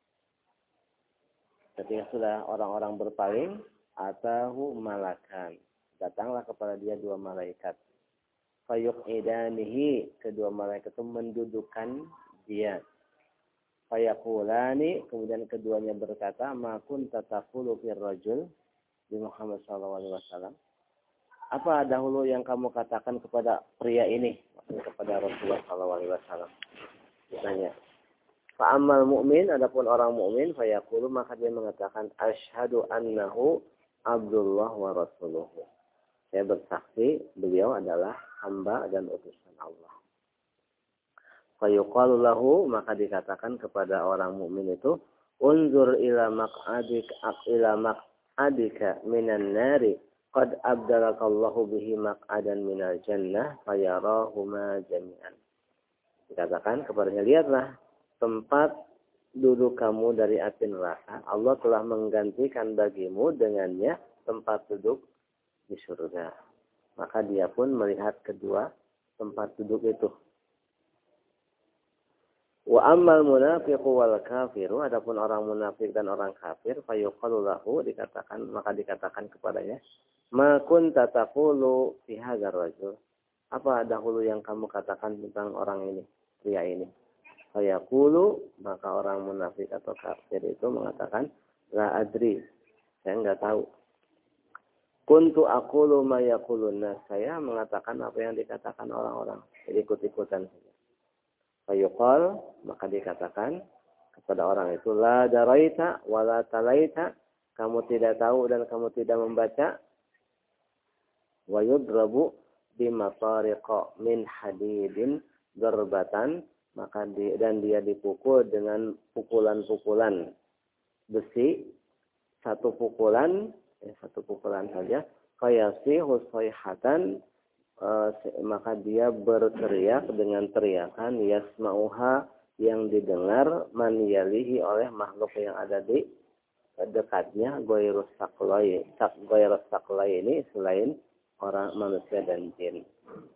[SPEAKER 2] Ketika sudah orang-orang berpaling atahu malakan, datanglah kepada dia dua malaikat. Fayuqidanihi, kedua malaikat itu mendudukkan dia. Fayaqulani, kemudian keduanya berkata ma kunta taqulu fir rajul di Muhammad SAW. Apa dahulu yang kamu katakan kepada pria ini, maksudnya kepada Rasulullah SAW? Ditanya. Fa'amal mu'min, adapun orang mu'min, fayaqulu maka dia mengatakan asyhadu annahu Abdullah wa Rasuluhu. Saya bersaksi beliau adalah hamba dan utusan Allah. Fayuqalu lahu, maka dikatakan kepada orang mukmin itu unzur ila maq'adika minan nari qad abdalakallahu bihi maq'adan minal jannah fayarahuma jami'an. Dikatakan kepadanya, lihatlah tempat duduk kamu dari api neraka, Allah telah menggantikan bagimu dengannya tempat duduk di surga. Maka dia pun melihat kedua tempat duduk itu. Wa ammal munafiqu wal kafiru, adapun orang munafik dan orang kafir, fayuqalu lahu, dikatakan kepadanya, ma kunta taqulu fi hadzal rajul. Apa dahulu yang kamu katakan tentang orang ini, pria ini? Fayaqulu, maka orang munafik atau kafir itu mengatakan, la adri, saya enggak tahu. Kuntu aqulu ma yaqulun nas, saya mengatakan apa yang dikatakan orang-orang, jadi ikut-ikutan saja. Fayuqal, maka dikatakan kepada orang itu, la daraita wa la talaita, kamu tidak tahu dan kamu tidak membaca. Wa yudrabu bimatariqa min hadidin darbatan, maka dia dipukul dengan pukulan-pukulan besi, satu pukulan saja, fayasihu sayhatan, maka dia berteriak dengan teriakan yasma'uha, yang didengar man yalihi, oleh makhluk yang ada di dekatnya, goyrus saklai ini, selain orang manusia dan jin.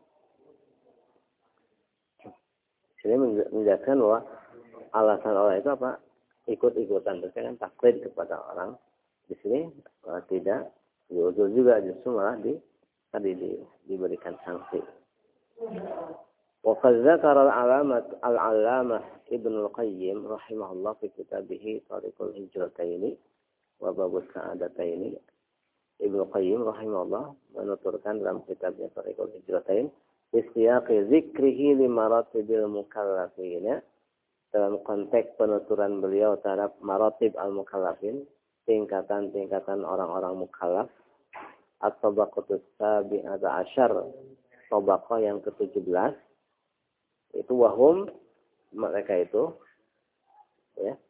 [SPEAKER 2] Ini menjelaskan bahwa alasan orang itu apa? Ikut-ikutan, itu kan taklid kepada orang. Di sini tidak diusul juga, justru malah diberikan sanksi. Wa qad dzakara al-'allamah Ibnu Qayyim rahimahullah fi kitabih Thariqul Hijrataini wa Babus Sa'adataini. Ibnu Qayyim rahimahullah menuturkan dalam kitabnya Thariqul Hijratain, istiyaqi dzikrihi li maratibil mukallafin, dalam konteks penuturan beliau terhadap maratib al-mukallafin, tingkatan-tingkatan orang-orang mukallaf. At-tabaqatus sabi'ata asyar, tabaqah yang ke-17, itu wahum, mereka itu ya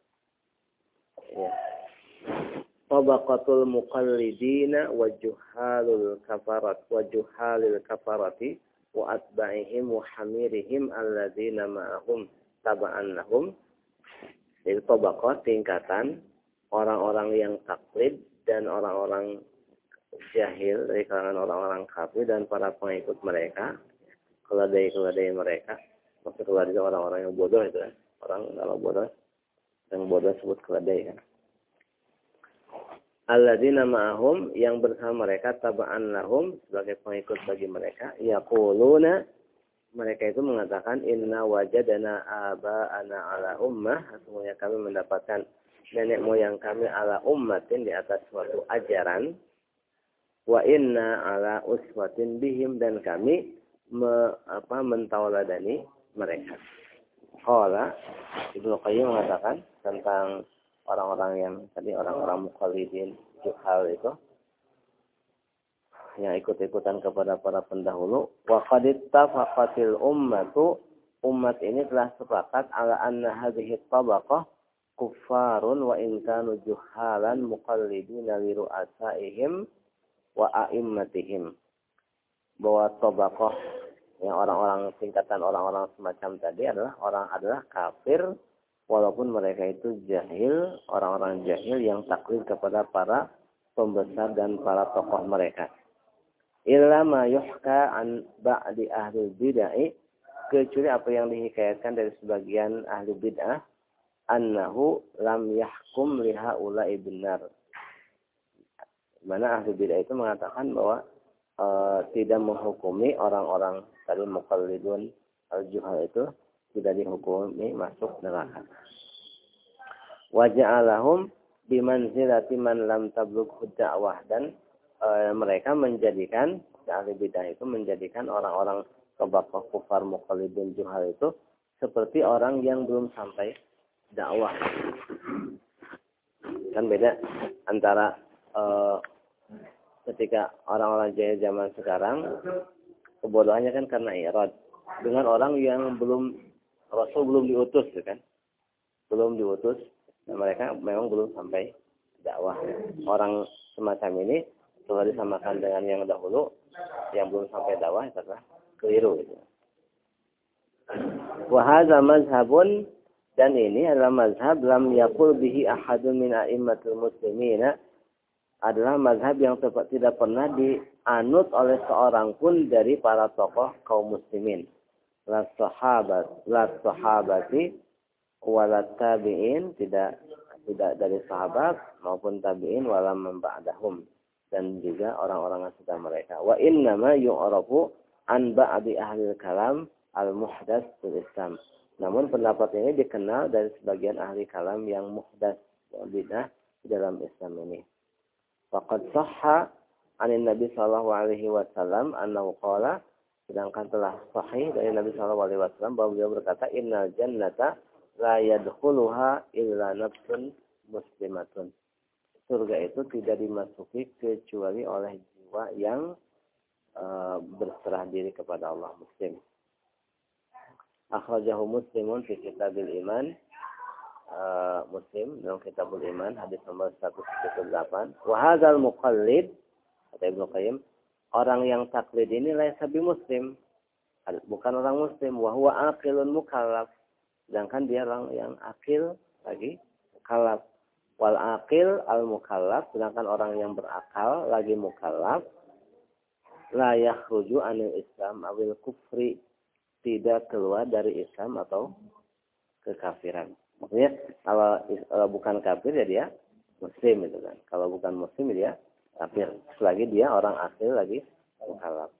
[SPEAKER 2] tabaqatul muqallidina wa juhalul kafarati wa atba'ihim wa hamirihim alladzina ma'ahum taba'an lahum. Jadi tabaqah, tingkatan orang-orang yang taklid dan orang-orang jahil dari kalangan orang-orang kafir dan para pengikut mereka, keledai-keledai mereka. Maksud keledai itu orang-orang yang bodoh itu kan. Orang kalau bodoh, yang bodoh sebut keledai kan. Alladzina ma'ahum, yang bersama mereka, taba'an lahum, sebagai pengikut bagi mereka. Yaquluna, mereka itu mengatakan, inna wajadana aba'ana ala ummah, sesungguhnya kami mendapatkan nenek moyang kami ala ummatin, di atas suatu ajaran. Wa inna ala uswatin bihim, dan kami mentauladani mereka. Qala, Ibnu Qayyim mengatakan tentang orang-orang yang tadi, orang-orang muqallidin juhal itu, yang ikut-ikutan kepada para pendahulu. Wa qad ittafaqatil ummatu, umat ini telah sepakat ala anna hadhihi tabaqah kuffarun wa in kanu juhalan muqallidina li ru'asaihim wa a'immatihim, bahwa tabaqah yang orang-orang tingkatan orang-orang semacam tadi adalah kafir, walaupun mereka itu jahil, orang-orang jahil yang taklid kepada para pembesar dan para tokoh mereka. Illa ma yuhka an ba'di ahli bid'ah, kecuali apa yang dihikayatkan dari sebagian ahli bid'ah, annahu lam yahkum liha ula'i binar. Mana ahli bid'ah itu mengatakan bahwa tidak menghukumi orang-orang tadi muqallidun al-juhal itu tidak dihukumi masuk neraka. Wa ja'alahum bimanzilati man lam tablughu da'wah, dan mereka menjadikan, ahli bid'ah itu menjadikan orang-orang tabaqah kufar muqallidun juhal itu seperti orang yang belum sampai dakwah. Kan beda antara ketika orang-orang jahil zaman sekarang kebodohannya kan karena irad, dengan orang yang Rasul belum diutus kan, belum diutus, dan mereka memang belum sampai dakwah. Orang semacam ini kalau disamakan dengan yang dahulu yang belum sampai dakwah, itu adalah keliru gitu. Wa hadza mazhabun, dan ini adalah mazhab lam yaqul bihi ahadun min a'immatul muslimina, adalah mazhab yang tidak pernah dianut oleh seorang pun dari para tokoh kaum muslimin. La sahabati wala tabi'in, tidak dari sahabat maupun tabi'in, wala man ba'dahum, dan juga orang-orang setelah mereka. Wa innama yu'rafu an ba'di ahli kalam al-muhdats fil Islam. Namun pendapat ini dikenal dari sebagian ahli kalam yang muhdats, bidah dalam Islam ini. Faqad sahha 'an Nabi sallallahu alaihi wasallam annahu qala, sedangkan telah sahih dari Nabi sallallahu alaihi wasallam bahwa beliau berkata, innal jannata la yadkhuluha illa nafsun muslimatun. Surga itu tidak dimasuki kecuali oleh jiwa yang berserah diri kepada Allah, muslim. Akhrajahu Muslimun fi Kitabil Iman. Muslim dalam Kitabul Iman hadis nomor 178. Wa hadzal muqallid, kata Ibnu Qayyim, orang yang taklid ini laisa bi muslim, bukan orang muslim. Wa huwa aqilun mukallaf, sedangkan dia orang yang akil lagi mukallaf. Wal aqil al mukallaf, sedangkan orang yang berakal lagi mukallaf, la yakhruju anil Islam awil kufri, tidak keluar dari Islam atau kekafiran. Maksudnya kalau bukan kafir ya dia muslim itu kan. Kalau bukan muslim ya dia kafir. Selagi dia orang akil lagi mukallaf.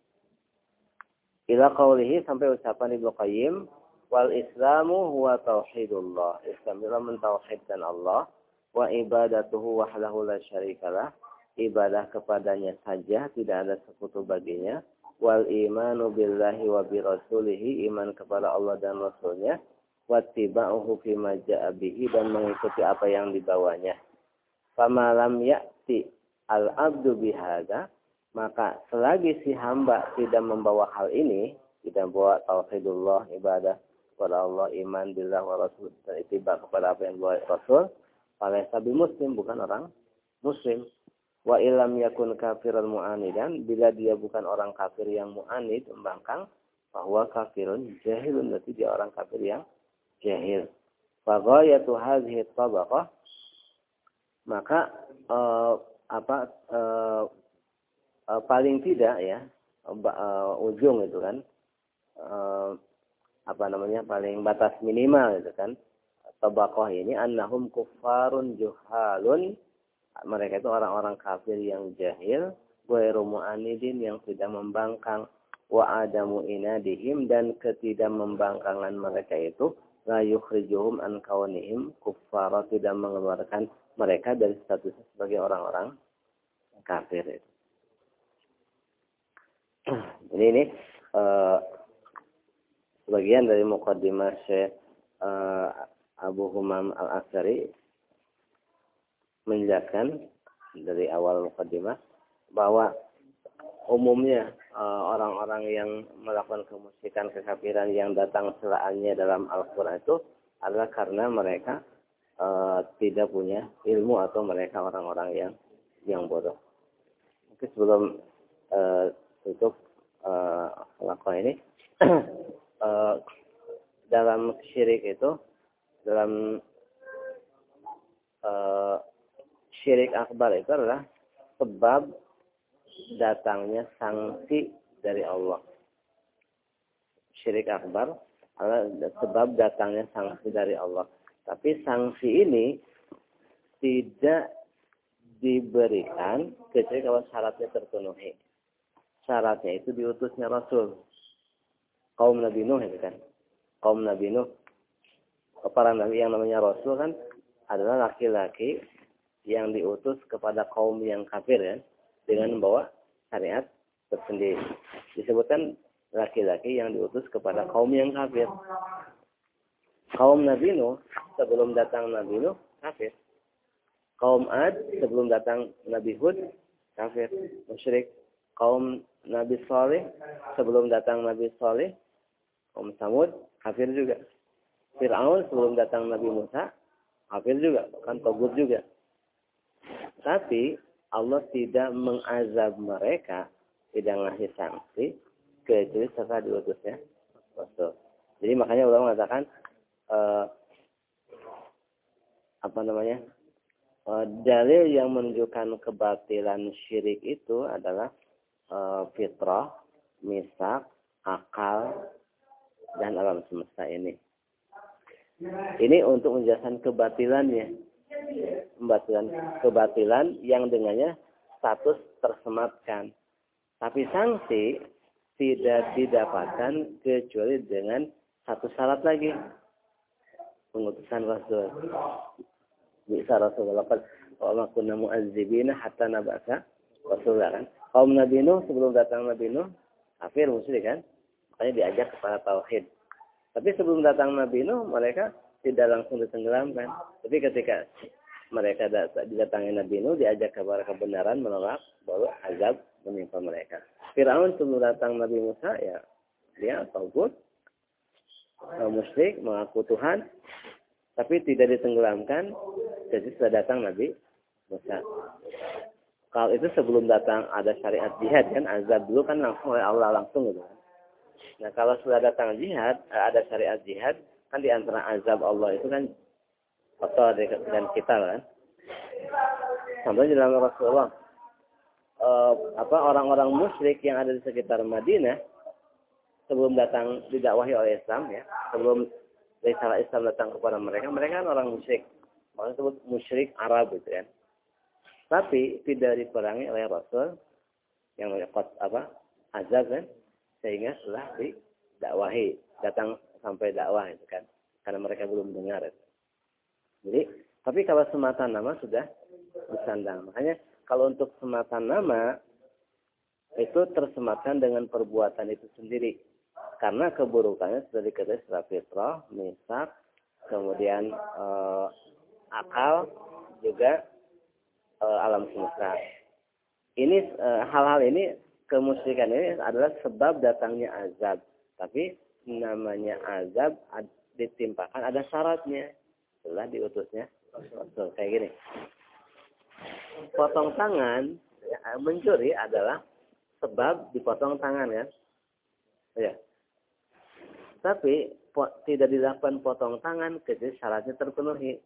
[SPEAKER 2] Ila qaulihi, sampai ucapan Ibnu Qayyim, wal islamu huwa tauhidullah. Islam adalah mentauhidkan Allah, wa ibadatuhu wahdahu la syarikalah. Ibadah kepadanya saja, tidak ada sekutu baginya. Wal imanu billahi wa bi rasulihi, iman kepada Allah dan Rasulnya. Wattiba'uhu fima ja'a bihi, dan mengikuti apa yang dibawanya. Fama lam ya'ti al-abdu bihada, maka selagi si hamba tidak membawa hal ini, tidak membawa tauhidullah, ibadah kepada Allah, iman billah wa rasul, dan ittiba kepada apa yang dibawa Rasul, falaysa bi muslim, bukan orang muslim. Wa illam yakun kafiran mu'anidan, bila dia bukan orang kafir yang mu'anid, membangkang, bahwa kafirun jahilun, berarti dia orang kafir yang jahil. Faghayatu hadhihi tabaqah, maka paling tidak ya, ujung itu kan, paling batas minimal itu kan, tabaqah ini annahum kuffarun juhalun, mereka itu orang-orang kafir yang jahil, ghairu mu'anidin, yang tidak membangkang, wa adamu inadihim, dan ketidakmembangkangan mereka itu la yukhrijuhum an kaunihim kuffara, tidak mengeluarkan mereka dari status sebagai orang-orang kafir itu. Ini sebagian dari muqaddimah Syekh Abu Humam Al-Asy'ari, menjelaskan dari awal muqaddimah bahwa umumnya orang-orang yang melakukan kemusyrikan, kekafiran yang datang celaannya dalam Al-Quran itu adalah karena mereka tidak punya ilmu, atau mereka orang-orang yang bodoh. Mungkin sebelum tutup lakon ini, dalam syirik itu, dalam syirik akbar itu adalah sebab datangnya sanksi dari Allah. Syirik akbar adalah sebab datangnya sanksi dari Allah. Tapi sanksi ini tidak diberikan kecuali kalau syaratnya terpenuhi. Syaratnya itu diutusnya Rasul. Kaum Nabi Nuh itu kan. Kaum Nabi Nuh, para nabi yang namanya Rasul kan adalah laki-laki yang diutus kepada kaum yang kafir ya, dengan membawa syariat tersendiri. Disebutkan laki-laki yang diutus kepada kaum yang kafir. Kaum Nabi Nuh, sebelum datang Nabi Nuh, kafir. Kaum Ad, sebelum datang Nabi Hud, kafir, musyrik. Kaum Nabi Saleh, sebelum datang Nabi Saleh, kaum Samud, kafir juga. Fir'aun, sebelum datang Nabi Musa, kafir juga, kan togut juga. Tapi Allah tidak mengazab mereka, tidak ngasih sanksi kecuali setelah diutusnya Rasul. Jadi makanya ulama mengatakan dalil yang menunjukkan kebatilan syirik itu adalah fitrah, misak, akal, dan alam semesta ini. Ini untuk menjelaskan kebatilannya. Kebatilan yang dengannya status tersematkan. Tapi sanksi tidak didapatkan kecuali dengan satu syarat lagi. Pengutusan Rasul. Bisa Rasulullah wa ma kunna mu'azzibina hatta nab'atsa Rasulullah kan. Kaum Nabi Nuh sebelum datang Nabi Nuh kafir musyrik kan. Makanya diajak kepada tauhid. Tapi sebelum datang Nabi Nuh mereka tidak langsung ditenggelamkan. Tapi ketika mereka didatangi Nabi Nuh diajak kepada kebenaran menolak baru azab menimpa mereka. Firaun sebelum datang Nabi Musa ya dia tauhid musyrik mengaku Tuhan tapi tidak ditenggelamkan jadi sudah datang Nabi Musa. Kalau itu sebelum datang ada syariat jihad kan azab dulu kan langsung oleh Allah langsung gitu. Nah kalau sudah datang jihad ada syariat jihad kan di antara azab Allah itu kan kotor dan kita kan. Sampai di dalam Rasulullah orang-orang musyrik yang ada di sekitar Madinah sebelum datang didakwahi oleh Islam ya, sebelum risalah Islam datang kepada mereka, mereka kan orang musyrik. Orang disebut musyrik Arab gitu kan. Tapi tidak diperangi oleh Rasul yang azab kan, sehingga setelah didakwahi, datang sampai dakwah itu kan, karena mereka belum dengar. Jadi, tapi kalau semata nama sudah disandang. Makanya kalau untuk semata nama itu tersematkan dengan perbuatan itu sendiri. Karena keburukannya sudah diketahui secara fitrah, misak, kemudian akal, juga alam semesta. Ini hal-hal ini kemusyrikan ini adalah sebab datangnya azab. Tapi namanya azab ditimpakan ada syaratnya setelah diutusnya Rasul. Kayak gini. Potong tangan mencuri adalah sebab dipotong tangan kan? Ya. Tapi tidak dilakukan potong tangan kecuali syaratnya terpenuhi.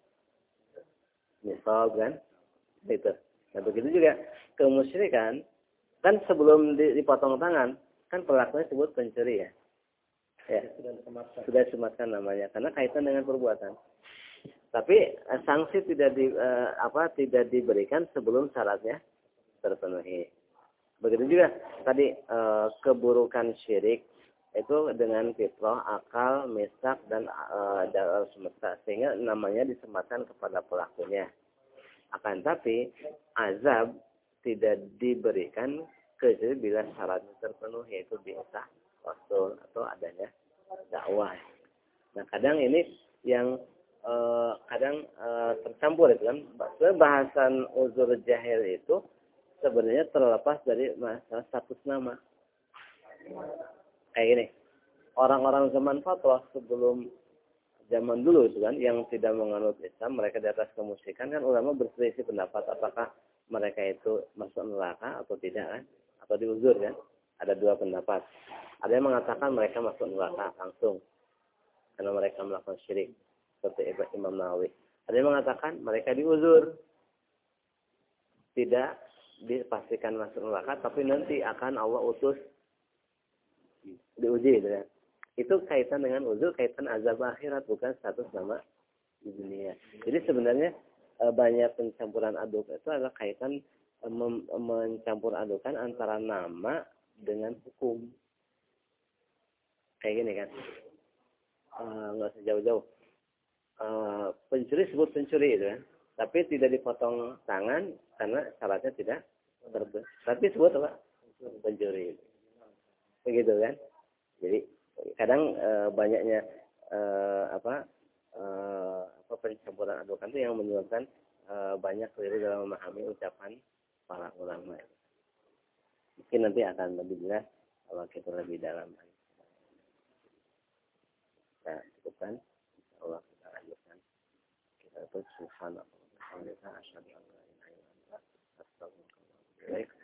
[SPEAKER 2] Misal kan? Itu. Nah begitu juga kemusyrikan kan sebelum dipotong tangan kan pelakunya disebut pencuri ya. Ya. Sudah disematkan namanya karena kaitan dengan perbuatan. Tapi sanksi tidak diberikan sebelum syaratnya terpenuhi. Begitu juga tadi keburukan syirik itu dengan fitrah, akal, misak dan dalam semesta sehingga namanya disematkan kepada pelakunya. Akan tapi azab tidak diberikan kecuali bila syaratnya terpenuhi yaitu biasa Rasul atau adanya dakwah. Nah kadang ini yang tercampur itu kan. Bahasan uzur jahil itu sebenarnya terlepas dari masalah status nama. Kayak gini. Orang-orang zaman fatwa sebelum zaman dulu itu kan yang tidak menganut Islam, mereka di atas kemusyrikan kan ulama berselisih pendapat apakah mereka itu masuk neraka atau tidak kan? Atau diuzur kan? Ada dua pendapat. Ada yang mengatakan mereka masuk neraka langsung karena mereka melakukan syirik seperti Imam Nawawi. Ada yang mengatakan mereka diuzur. Tidak dipastikan masuk neraka tapi nanti akan Allah utus diuji gitu ya. Itu kaitan dengan uzur, kaitan azab akhirat bukan status nama di dunia. Jadi sebenarnya banyak pencampuran aduk itu adalah kaitan mencampur adukan antara nama dengan hukum. Kayak gini kan. Nggak usah jauh-jauh. Pencuri sebut pencuri itu kan. Tapi tidak dipotong tangan karena syaratnya tidak tapi sebut apa? Pencuri. Begitu kan? Jadi kadang banyaknya pencampuran adukan itu yang menyebabkan banyak keliru dalam memahami ucapan para ulama. Mungkin nanti akan lebih jelas kalau kita lebih dalam. Nah, cukupkan. Insyaallah kita lanjutkan. Kita tutup subhanallah. Alhamdulillah asyhadu an la ilaha illallah. Astagfirullah.